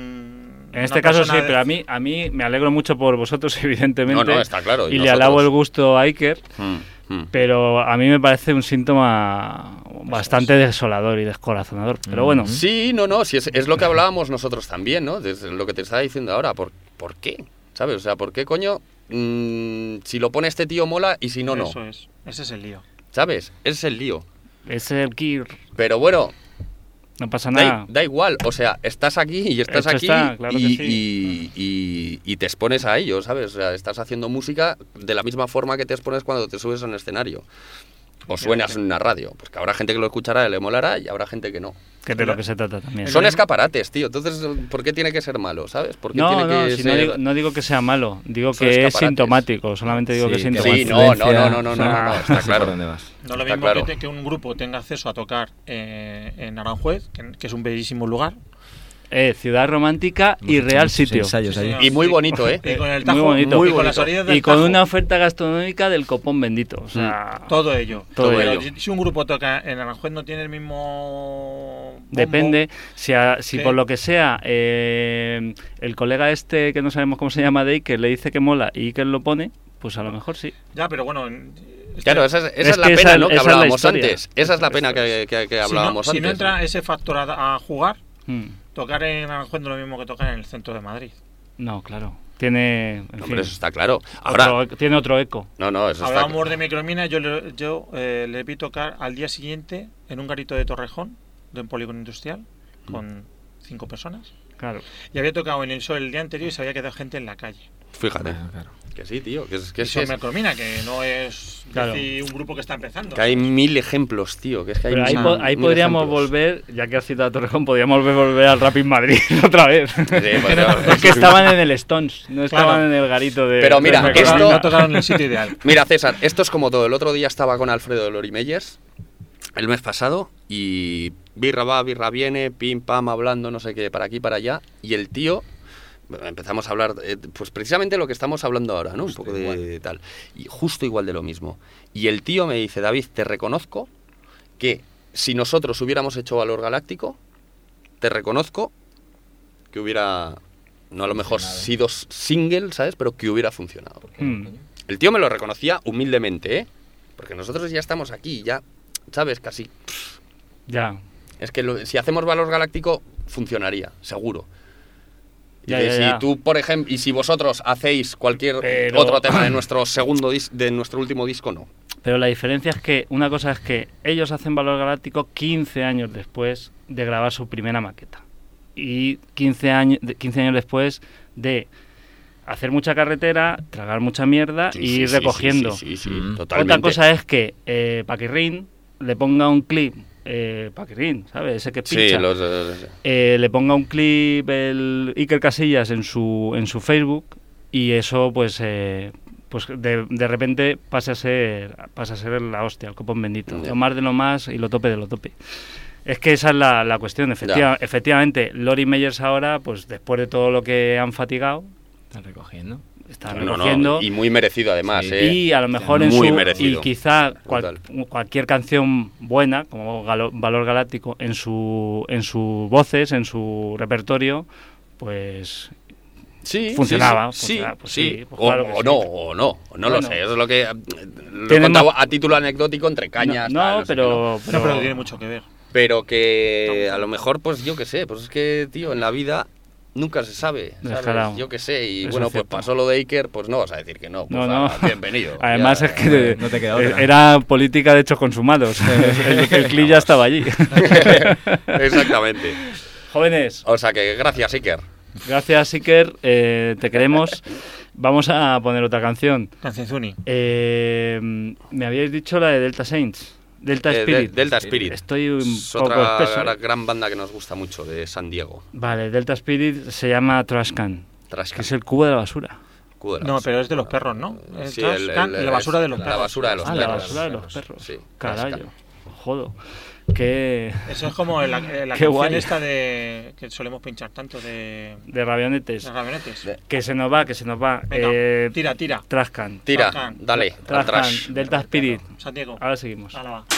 un. En este caso sí, de... pero a mí, a mí me alegro mucho por vosotros, evidentemente. No, no, está claro. Y, y le nosotros... alabo el gusto a Iker. Mm, mm. Pero a mí me parece un síntoma bastante desolador y descorazonador. Pero bueno. Sí, no, no, sí, es, es lo que hablábamos nosotros también, ¿no? Desde lo que te estaba diciendo ahora. ¿Por, por qué? ¿Sabes? O sea, ¿por qué coño? Mmm, si lo pone este tío mola y si no, no. Eso es. Ese es el lío. ¿Sabes? Ese es el lío. Es el Kir. Pero bueno. No pasa nada. Da, da igual, o sea, estás aquí y estás Hecho aquí está, claro y, sí. y, y, y te expones a ello, ¿sabes? O sea, estás haciendo música de la misma forma que te expones cuando te subes a un escenario. O suenas en una radio. Porque habrá gente que lo escuchará y le molará y habrá gente que no. Que de lo que se trata también. Son escaparates, tío. Entonces, ¿por qué tiene que ser malo, sabes? ¿Por qué no, tiene no, que si ser... no, digo, no digo que sea malo. Digo Son que es sintomático. Solamente digo sí, que es sintomático. Sí, no, no, no, no, no, o sea, no, no, está claro. No lo está mismo claro. que, te, que un grupo tenga acceso a tocar eh, en Aranjuez, que, que es un bellísimo lugar. Eh, ciudad romántica y real sitio. Ensayos ahí. Y muy bonito, ¿eh? Y con el Tajo, muy bonito. Muy y con las orillas del Y con Tajo. una oferta gastronómica del copón bendito. O sea, mm. Todo ello. Todo Pero ello. Si un grupo toca en Aranjuez no tiene el mismo... bombo. Depende. Si, a, si por lo que sea eh, el colega este, que no sabemos cómo se llama, de Iker, le dice que mola y Iker lo pone, pues a lo mejor sí. Ya, pero bueno... Claro, esa es, esa es, es la que pena, esa, ¿no? Que esa hablábamos es antes. Esa es la pena que, que, que hablábamos si no, antes. Si no entra ese factor a, a jugar, hmm. tocar en Aranjuez no es lo mismo que tocar en el centro de Madrid. No, claro. Tiene... En no, fin, pero eso está claro. Ahora, otro, tiene otro eco. No, no, eso Hablábamos está... de Micromina, yo, le, yo eh, le vi tocar al día siguiente en un garito de Torrejón, de un polígono industrial, mm. con cinco personas. Claro. Y había tocado en el Sol el día anterior y se había quedado gente en la calle. Fíjate. Claro, claro. Que sí, tío. Que es, que eso es, me Micromina, que no es claro. decir, un grupo que está empezando. Que hay mil ejemplos, tío. Que es que hay Pero ahí, mil, po ahí mil podríamos ejemplos. volver, ya que has citado a Torrejón, podríamos volver, volver al Rapid Madrid otra vez. Sí, podríamos. Es que estaban en el Stones, no estaban Claro. en el garito de... Pero mira, de esto- no tocaron en el sitio ideal. Mira, César, esto es como todo. El otro día estaba con Alfredo de Lori Meyers, el mes pasado, y birra va, birra viene, pim, pam, hablando, no sé qué, para aquí, para allá. Y el tío... Bueno, empezamos a hablar, eh, pues precisamente lo que estamos hablando ahora, ¿no? Justo un poco de, de tal. Y justo igual de lo mismo. Y el tío me dice, David, te reconozco que si nosotros hubiéramos hecho Valor Galáctico, te reconozco que hubiera, no a lo mejor sido single, ¿sabes? Pero que hubiera funcionado. Hmm. El tío me lo reconocía humildemente, ¿eh? Porque nosotros ya estamos aquí, ya, ¿sabes? Casi. Ya. Es que lo, si hacemos Valor Galáctico, funcionaría, seguro. Y Ya, que ya, si ya. tú, por ejemplo, y si vosotros hacéis cualquier Pero- otro tema de nuestro segundo dis de nuestro último disco, no. Pero la diferencia es que una cosa es que ellos hacen Valor Galáctico quince años después de grabar su primera maqueta. Y quince años, quince años después de hacer mucha carretera, tragar mucha mierda Sí, y sí, ir sí, recogiendo. Sí, sí, sí, sí, Mm. totalmente. Otra cosa es que eh, Paquirrín le ponga un clip, eh, Paquirrín, ¿sabes? Ese que pincha. Sí, los, los- eh, le ponga un clip el Iker Casillas en su en su Facebook y eso pues eh, pues de, de repente pasa a ser pasa a ser la hostia, el copón bendito, Ya. lo más de lo más y lo tope de lo tope. Es que esa es la, la cuestión, efectiva, efectivamente, Lori Meyers ahora, pues después de todo lo que han fatigado, Están recogiendo. están no, no, recogiendo y muy merecido además, Sí. ¿eh? y a lo mejor en Muy su merecido. y quizá cual- Brutal. cualquier canción buena como Galo- Valor Galáctico en su en sus voces, en su repertorio, pues Sí, funcionaba, sí, sí, funcionaba, sí, pues sí. sí, pues o, claro que o sí. no, o no, o no lo Bueno. sé, eso es lo que eh, lo he Tiene contado más- a título anecdótico entre cañas. no, tal, no, no sé qué, pero, No, pero tiene mucho que ver. Pero que a lo mejor, pues yo qué sé, pues es que, tío, en la vida nunca se sabe, ¿sabes? Descarado. Yo qué sé, y Eso bueno, es pues cierto. pasó lo de Iker, pues no vas a decir que no, pues No, no. nada, bienvenido. Además Ya, es que no te queda otra. era política de hechos consumados. el el Cli ya estaba allí. Exactamente. Jóvenes, O sea que gracias, Iker. gracias Iker, eh, te queremos. Vamos a poner otra canción. Cancionzuni. Eh, me habíais dicho la de Delta Saints. Delta Eh, de- Spirit. Delta Spirit. Estoy un Es poco otra espeso. gra- ¿eh? gran banda que nos gusta mucho, de San Diego. Vale, Delta Spirit se llama Trash Can, Trash que Can. es el cubo de la basura. Cubo de la No, basura. pero es de los perros, ¿no? El Sí, trash el- can, el- la basura de los la perros. basura de los ah, perros. la basura de los perros. Sí, Carayo, Trash jodo. Qué... Eso es como la, eh, la Qué canción guay. esta de que solemos pinchar tanto de De rabionetes. las camionetes. De- Que se nos va, que se nos va. Venga, Eh, tira, tira. Trash Can. Tira, Trash Can. dale, al Trash trash. Can, Delta Spirit. Santiago. Ahora seguimos. Ala, va.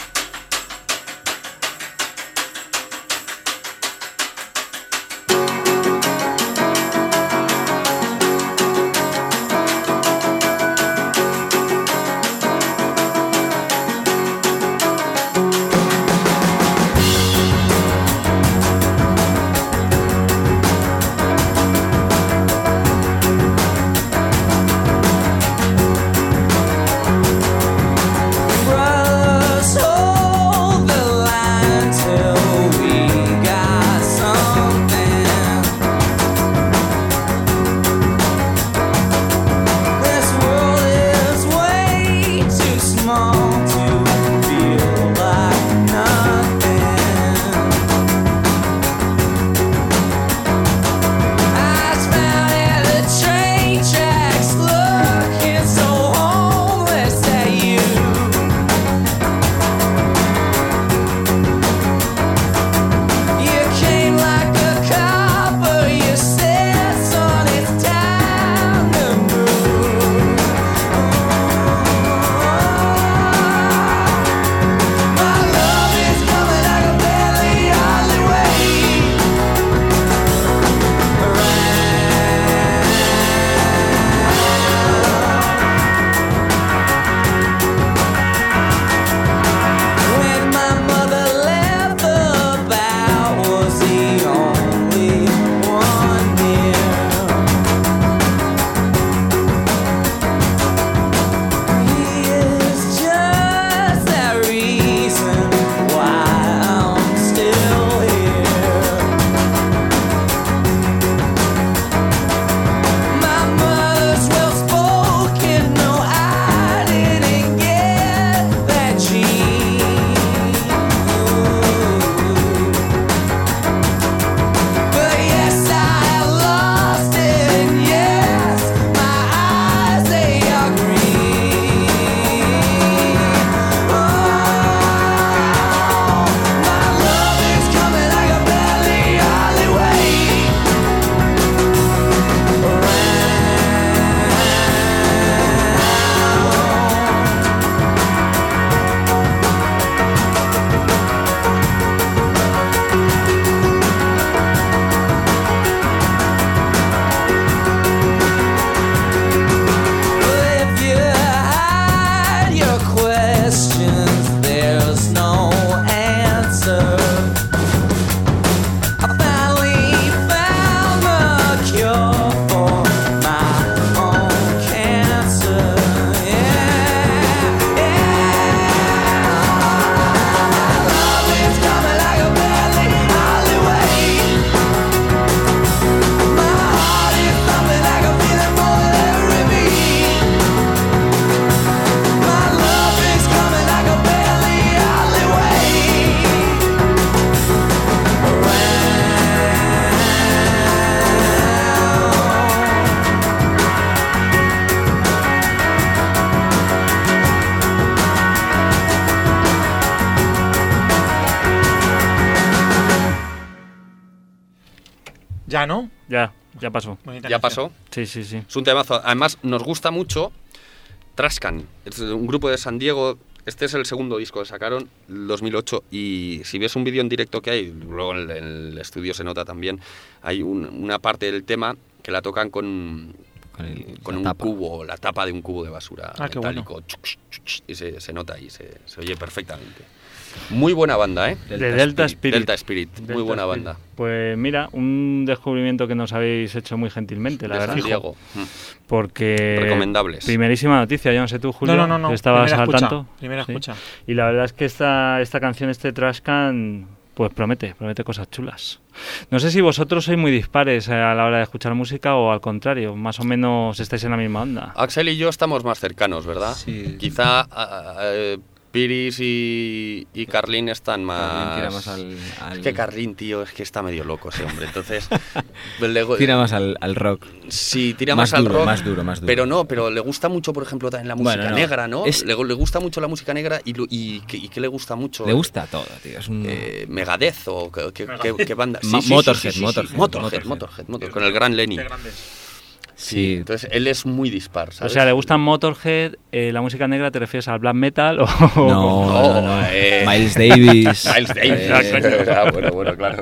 Brothers, hold the line till we got something. This world is way too small to feel like nothing. I found at the train tracks, looking so homeless at you. You came like a copper, you said, son, it's time to move. My love is coming like a belly hardly wait. When my mother left, the bow was the only one near. He is just that reason why I'm still here. My mother's well spoken, no, I didn't get that gene. But yes, I have lost it, and yes, my eyes, they are green. Oh, my love is coming like a belly hardly wait. If you hide your questions, there's no answer. I finally found the cure for my own cancer. Yeah, yeah. My love is coming like a belly hardly wait. My heart is thumping like a feeling more than every beat. My love is coming like a belly hardly Ya, ¿no? Ya, ya pasó. Bonita Ya canción. pasó. Sí, sí, sí. Es un temazo. Además, nos gusta mucho Trash Can. Es un grupo de San Diego. Este es el segundo disco que sacaron, el dos mil ocho. Y si ves un vídeo en directo que hay, luego en el, en el estudio se nota también, hay un- una parte del tema que la tocan con, Con, el, con la un tapa. cubo, la tapa de un cubo de basura Ah, qué metálico. Chuc, chuc, chuc, y se, se nota ahí, se, se oye perfectamente. Muy buena banda, ¿eh? De Delta Spirit. Delta Spirit, Delta muy buena Spirit. banda. Pues mira, un descubrimiento que nos habéis hecho muy gentilmente, la De verdad. San Diego. Mm. Porque... Recomendables. Primerísima noticia, yo no sé tú, Julio. No, no, no, no. Estabas Primera al escucha, tanto. primera Sí. escucha. Y la verdad es que esta, esta canción, este Trash Can, pues promete, promete cosas chulas. No sé si vosotros sois muy dispares eh, a la hora de escuchar música o al contrario, más o menos estáis en la misma onda. Axel y yo estamos más cercanos, ¿verdad? Sí. Quizá a- a- eh, Piris y, y Carlín están más... Carlín tira más al, al- Es que Carlín, tío, es que está medio loco ese hombre. Entonces, le- Tira más al, al rock. Sí, tira Más más, duro, al rock. más duro, más duro. Pero no, pero le gusta mucho, por ejemplo, también la música Bueno, no. negra, ¿no? Es- Le, le gusta mucho la música negra y, lo- y, ¿qué, y qué le gusta mucho? Le gusta todo, tío. Es un... Eh, Megadeth o qué, qué- qué- qué banda. Ma- Motorhead, Motorhead, Motorhead, Motorhead. Motorhead, Motorhead, con el gran Lenny. Qué grandes. sí. Entonces él es muy dispar, O ¿sabes? sea, ¿le gustan Motorhead, eh, la música negra, te refieres al black metal o...? No, no, no. eh. Miles Davis. Miles Davis. Eh, Ah, bueno, bueno, claro.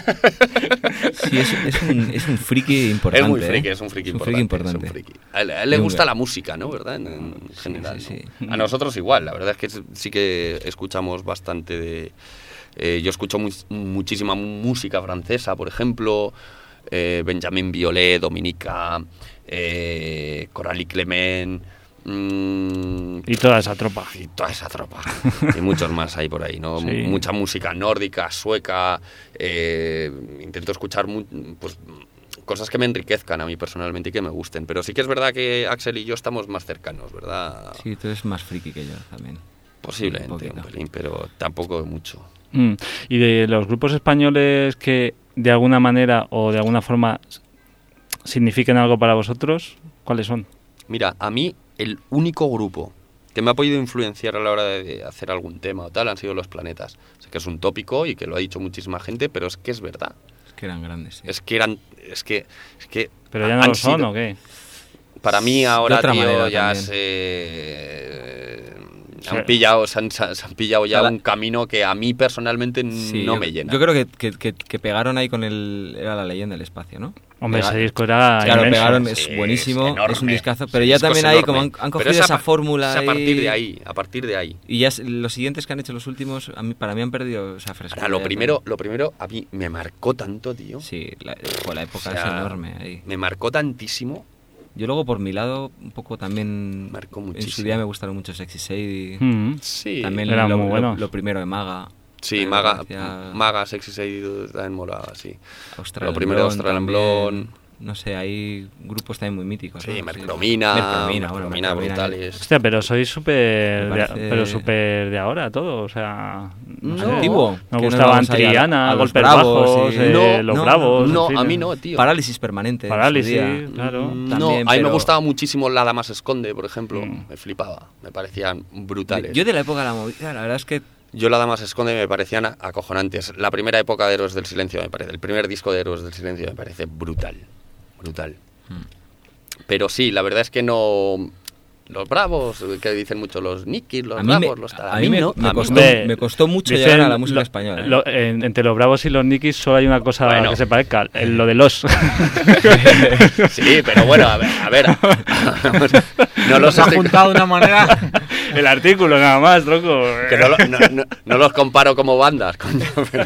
sí, es, es, un, es un friki importante. Es muy friki, ¿eh? es un friki Es un importante. friki importante. es un friki. A él, a él le Y un gusta gra- la música, ¿no? ¿Verdad? En, en Sí, general. sí, ¿no? sí. A nosotros igual, la verdad es que es- sí que escuchamos bastante de... eh, yo escucho mu- muchísima música francesa, por ejemplo, eh, Benjamin Biolay, Dominica, eh, Coralie Clement... mm, Y toda esa tropa. y toda esa tropa. Y muchos más hay por ahí, ¿no? Sí. M- Mucha música nórdica, sueca. eh, intento escuchar mu- pues, cosas que me enriquezcan a mí personalmente y que me gusten. Pero sí que es verdad que Axel y yo estamos más cercanos, ¿verdad? Sí, tú eres más friki que yo también. Posiblemente, un un, poquito. pelín, pero tampoco mucho. Mm. Y de los grupos españoles que de alguna manera o de alguna forma signifiquen algo para vosotros, ¿cuáles son? Mira, a mí el único grupo que me ha podido influenciar a la hora de hacer algún tema o tal han sido Los Planetas. Sé que es un tópico y que lo ha dicho muchísima gente, pero es que es verdad. Es que eran grandes. Sí. Es que eran... Es que, es que ¿Pero ya no han lo son sido- o qué? Para mí ahora, otra tío, manera ya también. se... Sí. Han pillado, se han, se han pillado ya O sea, un camino que a mí personalmente Sí, no yo, me llena. Yo creo que, que, que, que pegaron ahí con el... Era La Leyenda del Espacio, ¿no? Hombre, Pega- ese disco era Claro, inmenso. pegaron, Sí, es buenísimo, es enorme. es un discazo, pero El ya disco también es ahí enorme. como han, han Pero cogido es a esa pa- fórmula es a partir y- de ahí, a partir de ahí. Y ya s- los siguientes que han hecho los últimos, a mí, para mí han perdido esa frescura. Ahora, lo ya, primero, lo primero a mí me marcó tanto, tío. Sí, la, jo, la época O sea, es enorme ahí. Me marcó tantísimo. Yo luego por mi lado, un poco también... Marcó En su muchísimo. día me gustaron mucho Sexy Sadie. Mm. Sí, También eran lo, muy lo- buenos. lo primero de Maga. sí, me Maga, parecía- Maga, Sexy Sadie también molaba, sí. Australian Lo primero de Blonde Australian también. Blonde. No sé, hay grupos también muy míticos. Sí, ¿no? Mercromina, Mercromina, bueno, Mercromina Mercromina, brutales. Hostia, pero sois súper Me de, parece- pero súper de ahora todo, o sea, no, sé. No. Antiguo. Nos Que nos gustaban vamos ahí a- Triana, a los Golpes Bravos Bajos, y- eh, No, Los no, Bravos. No, en a fin, mí no, tío. Parálisis permanente. en su Parálisis, día. claro. Mm, También, no, a mí me pero- gustaba muchísimo La Dama se esconde, por ejemplo. Mm. Me flipaba. Me parecían brutales. Yo de la época de la movida, la verdad es que Yo La Dama se esconde me parecían a- acojonantes. La primera época de Héroes del Silencio me parece. El primer disco de Héroes del Silencio me parece brutal. Brutal. Pero sí, la verdad es que no... Los bravos, que dicen mucho los Nikis, los a mí, me, bravos, los tal. a mí me, no, me a mí costó, no. Hombre, me costó mucho dicen llegar a la música lo- española. ¿eh? lo- en- entre los Bravos y los Nikis solo hay una cosa Bueno. que se parezca, el- lo de los. Sí, pero bueno, a ver, a ver. no los Los ha estoy- juntado de una manera. el artículo nada más, tronco. que no, lo- no, no- no los comparo como bandas, coño, pero,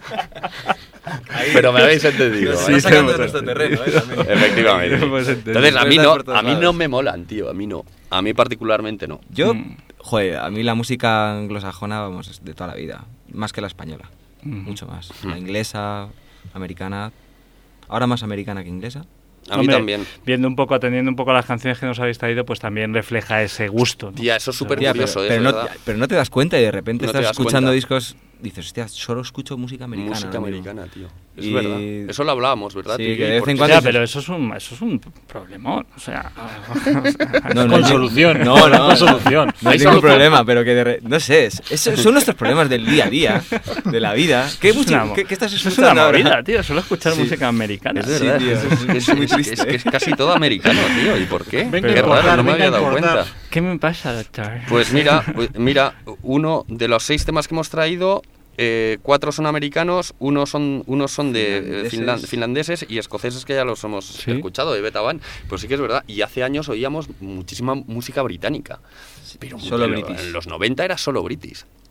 pero me habéis entendido. Nos ¿eh? está sacando de hemos- nuestro terreno, ¿eh? También. Efectivamente. Hemos entendido. Entonces a mí no, Por todos a mí no lados. me molan, tío, a mí no. A mí particularmente no. Yo, Mm. joder, a mí la música anglosajona, vamos, es de toda la vida. Más que la española. Mucho más. La Mm. inglesa, americana. Ahora más americana que inglesa. A mí Hombre, también. Viendo un poco, atendiendo un poco a las canciones que nos habéis traído, pues también refleja ese gusto, ¿no? Tía, eso es súper Tía, curioso, pero, ¿eh? pero es no, verdad. pero no te das cuenta y de repente No te estás das escuchando cuenta. discos. Dices, hostia, solo escucho música americana. Música ahora mismo". americana, tío. Es Y- verdad. Eso lo hablábamos, ¿verdad? Sí, tío? que de vez Porque- en cuando- Ya, pero eso es un, eso es un problemón, o sea... No, no, Con no, solución. No, no, Con no. solución. No hay Hay ningún solución. problema, pero que de re- no sé, es- esos son nuestros problemas del día a día, de la vida. ¿Qué, Eso es música- una mo- qué- qué estás eso es una escuchando ahora? movida, tío, solo escuchar Sí. música americana. Es verdad, tío. Es, Es muy es- triste, es que ¿eh? es casi todo americano, tío. ¿Y por qué? Venga Qué a importar, raro, no me venga había a dado importar. cuenta. ¿Qué me pasa, doctor? Pues mira, pues mira, uno de los seis temas que hemos traído, eh, cuatro son americanos, uno son, unos son de eh, Finlandeses. finlan- finlandeses y escoceses que ya los hemos ¿Sí? escuchado, de Beta Band. Pues sí que es verdad. Y hace años oíamos muchísima música británica. Pero Solo en, british. en los noventa era solo british.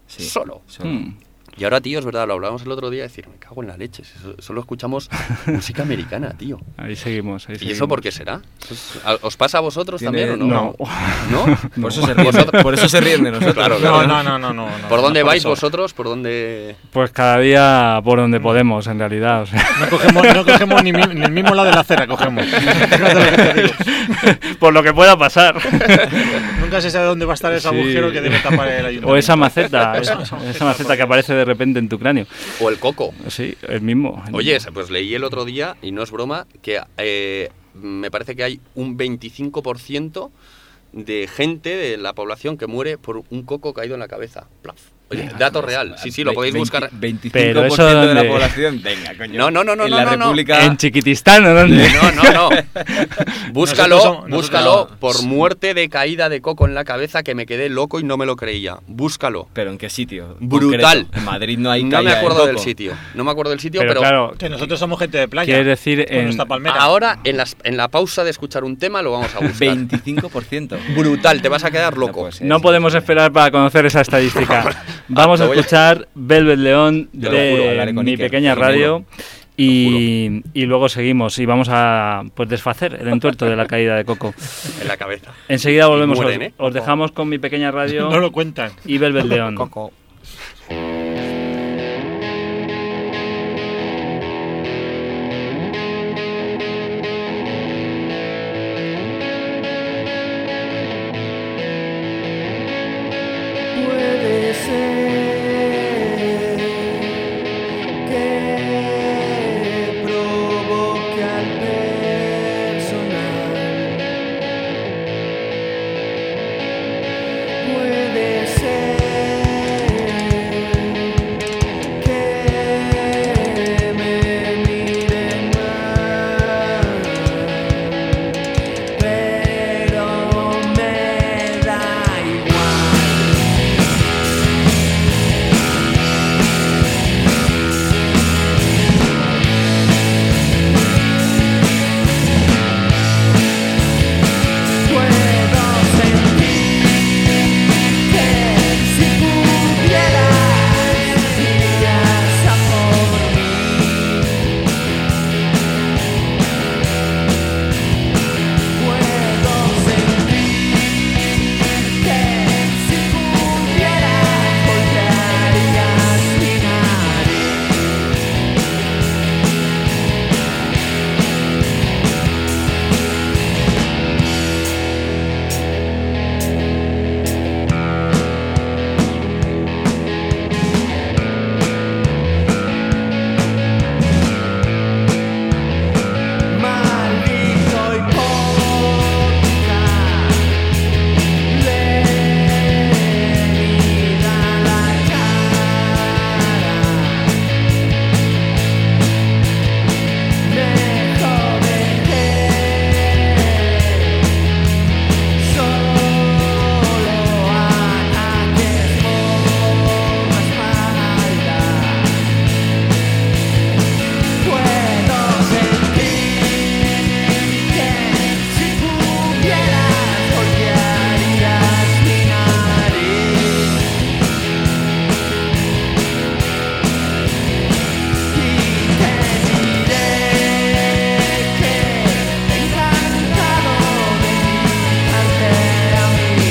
Sí, Solo. solo. Mm. Y ahora, tío, es verdad, lo hablábamos el otro día, decir, me cago en la leche, so- solo escuchamos música americana, tío. Ahí seguimos. Ahí ¿Y seguimos. eso por qué será? ¿Eso es- a- ¿Os pasa a vosotros Tiene- también o no? No. ¿No? Por, eso se ríen, de- por eso se ríen de nosotros. Claro, No, claro. no, no, no, no, no. ¿Por dónde no, vais eso. vosotros? ¿Por dónde...? Pues cada día por donde podemos, en realidad. O sea, No cogemos, no cogemos ni, mi- ni el mismo lado de la acera, cogemos. Fíjate lo que te digo. por lo que pueda pasar. Nunca se sabe dónde va a estar ese Sí. agujero que debe tapar el ayuntamiento. O esa maceta, esa, esa maceta que aparece de repente en tu cráneo. ¿O el coco? Sí, el mismo. el Oye, mismo. pues leí el otro día, y no es broma, que eh, me parece que hay un veinticinco por ciento de gente de la población que muere por un coco caído en la cabeza. Plaf. Oye, dato real. Sí, sí, lo podéis Ve- buscar. veinti- Pero veinticinco por eso ciento de la ¿dónde? población. Venga, coño. No, no, no, no, En no, la no, no. República... ¿En Chiquitistán o dónde? No, no, no. Búscalo, Nosotros somos- búscalo nosotros- por muerte de caída de coco en la cabeza, que me quedé loco y no me lo creía. Búscalo. ¿Pero en qué sitio? Brutal. Concreto. En Madrid no hay No me caída de acuerdo coco. del sitio. No me acuerdo del sitio, Pero pero, claro, Que nosotros somos gente de playa. Quieres decir con en- nuestra palmera. ahora en, las, en la pausa de escuchar un tema lo vamos a buscar. veinticinco por ciento. Brutal, te vas a quedar No loco. puede ser. no podemos esperar para conocer esa estadística. Vamos a Lo voy a- escuchar Velvet León Yo lo juro, de hablaré con Mi Iker, Pequeña te lo Radio. juro. Y, y luego seguimos y vamos a pues desfacer el entuerto de la caída de coco. En la cabeza. Enseguida volvemos. Mueren, os, ¿eh? os dejamos con Mi Pequeña Radio No lo cuentan. y Velvet León. Coco. Puede ser que provoque al personal. Puede ser que me miren mal, pero me da igual. Puedo sentir que si pudieras irías a por mí. Puedo sentir que si pudieras voltearías mi nariz. Maldito hipócrita, venida la cara, dejo de solo ataques por la espalda. Puedo sentir que si pudieras voltearías mi nariz y te diré que encantado de invitarte a mi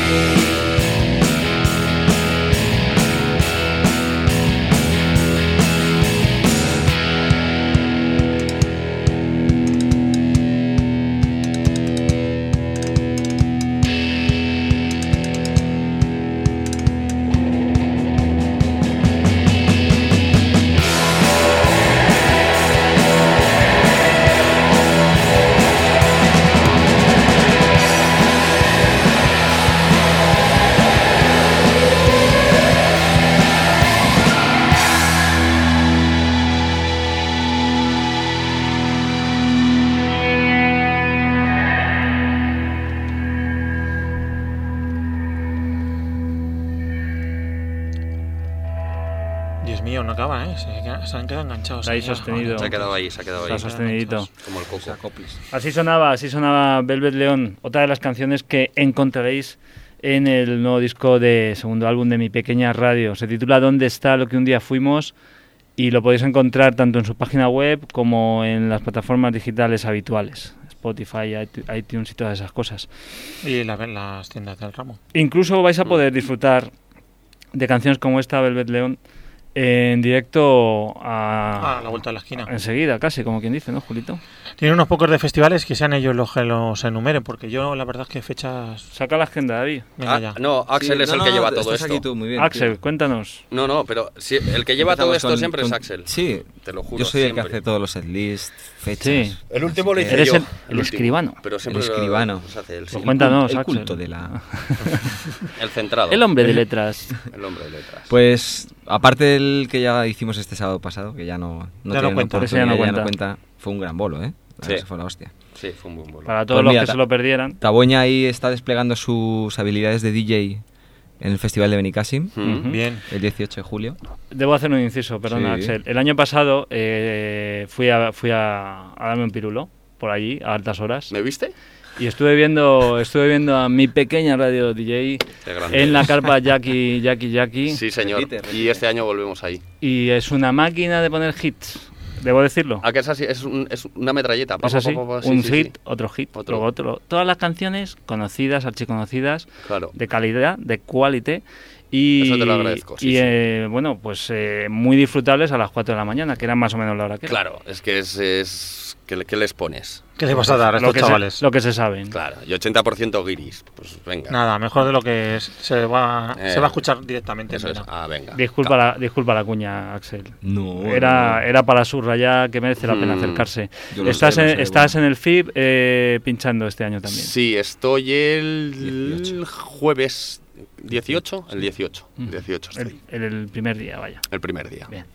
Dios mío, no acaba, ¿eh? Se, queda- se han quedado enganchados. Ahí ahí, sostenido. Se ha quedado ahí, se ha quedado Está ahí. sostenidito. Como el coco. Copis. Así sonaba, así sonaba Velvet León, otra de las canciones que encontraréis en el nuevo disco de segundo álbum de Mi Pequeña Radio. Se titula ¿Dónde está lo que un día fuimos? Y lo podéis encontrar tanto en su página web como en las plataformas digitales habituales, Spotify, iTunes y todas esas cosas. Y la, las tiendas del ramo. Incluso vais a poder disfrutar de canciones como esta, Velvet León, en directo a, a la vuelta de la esquina. Enseguida, casi, como quien dice, ¿no, Julito? Tiene unos pocos de festivales que sean ellos los que los enumeren, porque yo la verdad es que fechas... Saca la agenda, David. Venga, Ah, ya. no, Axel Sí, es no, el no, que lleva estás todo esto. aquí tú, muy bien, Axel, tío. cuéntanos. No, no, pero si, el que lleva Empezamos todo esto con- siempre con- es Axel. Sí, Te lo juro. yo soy el siempre. que hace todos los setlists, fechas. Sí. El último lo hice Eres yo. el- el último. escribano. Pero siempre El lo- escribano. los hace él, Pues sí. cuéntanos, el Axel. culto de la... El centrado. El hombre de letras. El hombre de letras. Pues, aparte del que ya hicimos este sábado pasado, que ya no, no Ya no tiene cuenta. Ese ya no oportunidad, cuenta. fue un gran bolo, ¿eh? Sí. Esa fue la hostia. Sí, fue un buen bolo. Para todos Pues los mira, que ta- se lo perdieran. Taboña ahí está desplegando sus habilidades de D J en el Festival de Benicàssim, Mm. Ujú. Bien. el dieciocho de julio. Debo hacer un inciso, perdona, Sí. Axel. El año pasado eh, fui, a, fui a, a darme un pirulo por allí a altas horas ¿Me viste? y estuve viendo estuve viendo a Mi Pequeña Radio D J Qué grande. en la carpa Jackie Jackie Jackie Sí, señor. Repite, repite. Y este año volvemos ahí. y es una máquina de poner hits, debo decirlo. ¿A que es así? Es, un- es una metralleta. Pa, Es pa, así, pa, pa, pa, sí, un sí, hit, sí. otro hit, Otro. luego otro. Todas las canciones conocidas, archiconocidas, Claro. de calidad, de quality. Y, Eso te lo agradezco, sí, y sí. eh, bueno, pues eh, muy disfrutables a las cuatro de la mañana, que eran más o menos la hora que era. Claro, es que es... es ¿qué, le- qué les pones? ¿Qué le vas a dar a lo estos que chavales? Se, lo que se saben. Claro, y ochenta por ciento guiris. Pues venga. Nada, mejor de lo que es- se va, Eh, se va a escuchar directamente. Eso es. mira. Ah, venga. Disculpa la, disculpa la cuña, Axel. No, Era, no. era para subrayar que merece la pena Mm. acercarse. Yo lo Estás, sé, lo en, sé, estás bueno. en el F I B eh, pinchando este año también. Sí, estoy el dieciocho. jueves dieciocho. El dieciocho. Mm. dieciocho El, estoy. el- el primer día, vaya. El primer día. Bien.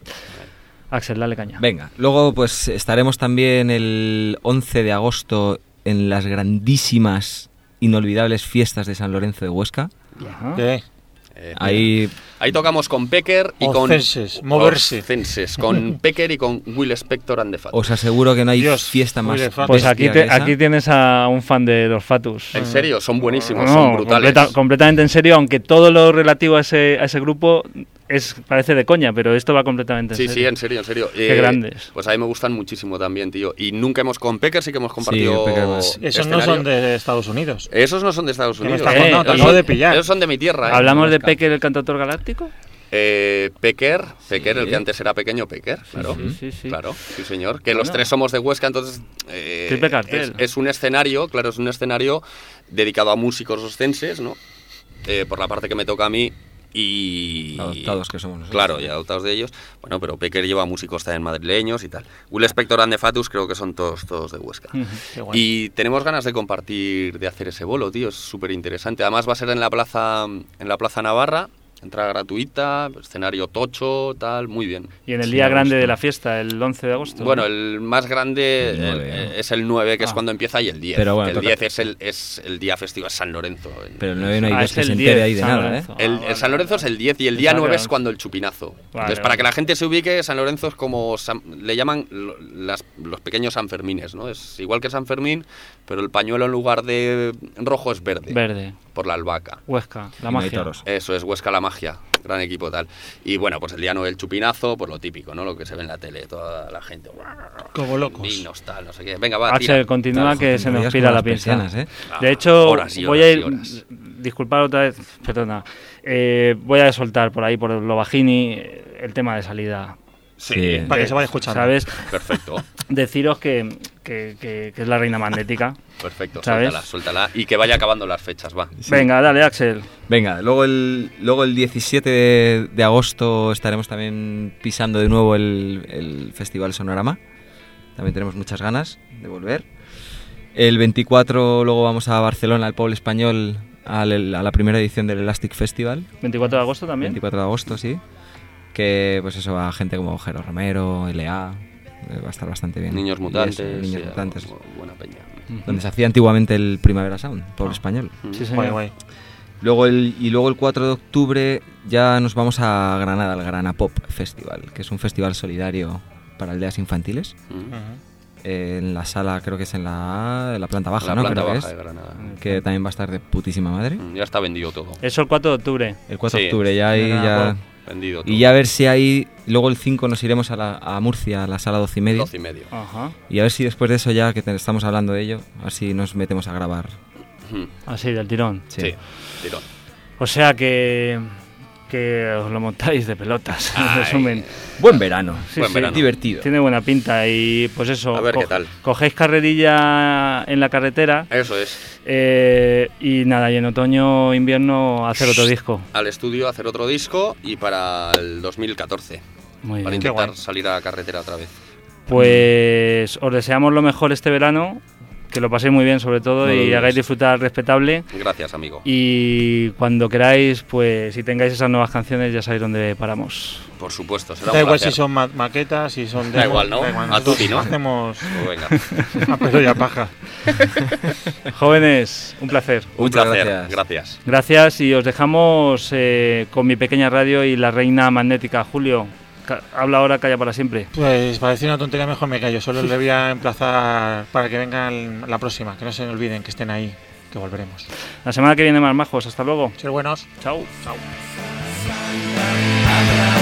Axel, dale caña. Venga, luego pues estaremos también el once de agosto en las grandísimas, inolvidables fiestas de San Lorenzo de Huesca. Ajá. ¿Qué? Eh, Ahí Ahí tocamos con Pecker y con... Ocenses, moverse. Ocenses, con Pecker y con Will Spector and the Fat. os aseguro que no hay Dios, fiesta más muy de fan. Pues bestia aquí, que te- esa. aquí tienes a un fan de Dorfatus. En serio, son buenísimos, No, son brutales. completa- completamente en serio, aunque todo lo relativo a ese, a ese grupo es parece de coña, pero esto va completamente en Sí, serio. sí, en serio, en serio. Qué grandes. Pues a mí me gustan muchísimo también, tío. Y nunca hemos con Pecker, sí que hemos compartido. Pecker más. Esos no escenario. son de Estados Unidos. Esos no son de Estados ¿Qué me Unidos. estás contando? Te esos, acabo son, de pillar. esos son de mi tierra, ¿eh? ¿Hablamos de Huesca. Pecker, el cantautor galáctico? Eh, Pecker, Pecker, el Sí. que antes era pequeño Pecker, claro. Sí, sí, sí. Claro, sí señor. Que los Bueno. tres somos de Huesca, entonces eh, Triple cartel. es, es un escenario, claro, es un escenario dedicado a músicos oscenses, ¿no? Eh, por la parte que me toca a mí y... Adoptados que somos nosotros. Claro, y adoptados de ellos. Bueno, pero Pecker lleva músicos también madrileños y tal. Will Spector and the Fatus creo que son todos, todos de Huesca. Ujú. Qué guay. Y tenemos ganas de compartir, de hacer ese bolo, tío, es súper interesante. Además va a ser en la plaza, en la plaza Navarra, entrada gratuita, escenario tocho, tal, muy bien. Y en el Sí, día me grande gusta. de la fiesta, el once de agosto. Bueno, ¿no? el más grande El nueve, eh, ¿no? es el nueve, que es Ah. cuando empieza, y el diez. Pero bueno, que el toca- diez es el, es el día festivo, es San Lorenzo. En- Pero el nueve no hay Ah, Dios es que el se diez, entere ahí de San nada, ¿eh? Lorenzo. El, Ah, el vale, San Lorenzo vale. es el diez y el día Pensaba que nueve era- es cuando el chupinazo. Entonces, vale. para que la gente se ubique, San Lorenzo es como San- le llaman lo- las- los pequeños Sanfermines, ¿no? Es igual que San Fermín, pero el pañuelo en lugar de rojo es verde, Verde, por la albahaca. Huesca, la Y no hay magia. toros. Eso es Huesca la magia, gran equipo tal. Y bueno, pues el día nueve el chupinazo, pues lo típico, ¿no? Lo que se ve en la tele, toda la gente. Como locos. Vinos, tal, no sé qué. Venga, va, Axel, tira. continúa Claro, que se nos tendrías pira como la las pinza. persianas, ¿eh? De hecho, Horas y voy horas a y ir, horas. disculpad otra vez, perdona, eh, voy a soltar por ahí, por lo bajini, eh, el tema de salida. Sí. Para que Eh, se vaya escuchando. ¿Sabes? Perfecto, Deciros que, que, que- que es la reina magnética. perfecto, ¿Sabes? suéltala, suéltala. Y que vaya acabando las fechas, va. Venga, dale, Axel. Venga, luego el, luego el diecisiete de, de agosto estaremos también pisando de nuevo el, el Festival Sonorama. También tenemos muchas ganas de volver. El veinticuatro luego vamos a Barcelona, al Poble Español, al- a la primera edición del Elastic Festival. veinticuatro de agosto también. veinticuatro de agosto, sí. Que pues eso, va gente como Jero Romero, L A. eh, Va a estar bastante bien. Niños Y mutantes. eso, Niños sí, mutantes. bu- Buena peña. Ujú. Donde se hacía antiguamente el Primavera Sound, Poble Ah. Español. Sí, Guay, señor. guay. Luego el, y luego el cuatro de octubre ya nos vamos a Granada, al Grana Pop Festival, que es un festival solidario para aldeas infantiles. Mm. Ujú. eh, en la sala, creo que es en la, en la planta baja, La ¿no? planta Creo baja que de es, Granada. que también va a estar de putísima madre. Mm, Ya está vendido todo. Eso el cuatro de octubre. El cuatro de Sí. octubre, ya ahí Venga, ya... Vendido todo. Y ya a ver si ahí, luego el cinco nos iremos a, la, a Murcia, a la sala doce y media. doce y medio. Ajá. Y a ver si después de eso ya, que te- estamos hablando de ello, a ver si nos metemos a grabar. Mm, Así, del tirón. Sí. Sí, tirón. O sea que, que os lo montáis de pelotas, en Ay. resumen. Buen verano. Sí, Buen sí. verano. Divertido. Tiene buena pinta y pues eso. A ver qué tal. Cogéis carrerilla en la carretera Eso es. eh, y nada, y en otoño, invierno hacer otro disco. Al estudio a hacer otro disco y para el dos mil catorce. Muy Para bien. Qué intentar guay. salir a la carretera otra vez. Pues os deseamos lo mejor este verano, que lo paséis muy bien sobre todo No lo y dudes. hagáis disfrutar respetable. Gracias, amigo. Y cuando queráis, pues si tengáis esas nuevas canciones ya sabéis dónde paramos. Por supuesto, será Da un igual placer. si son ma- maquetas, si son Da demos, igual, ¿no? A Nosotros tutti, ¿no? Hacemos Pues venga. a pelo y a paja. Jóvenes, un placer. Un Muchas placer. gracias. Gracias. Gracias y os dejamos eh, con mi pequeña radio y la reina magnética. Julio, ca- habla ahora, calla para siempre. Pues para decir una tontería mejor me callo. Solo le voy a emplazar para que vengan la próxima. Que no se olviden, que estén ahí, que volveremos. La semana que viene más majos. Hasta luego. Ser buenos. Chao. Chao. Atrás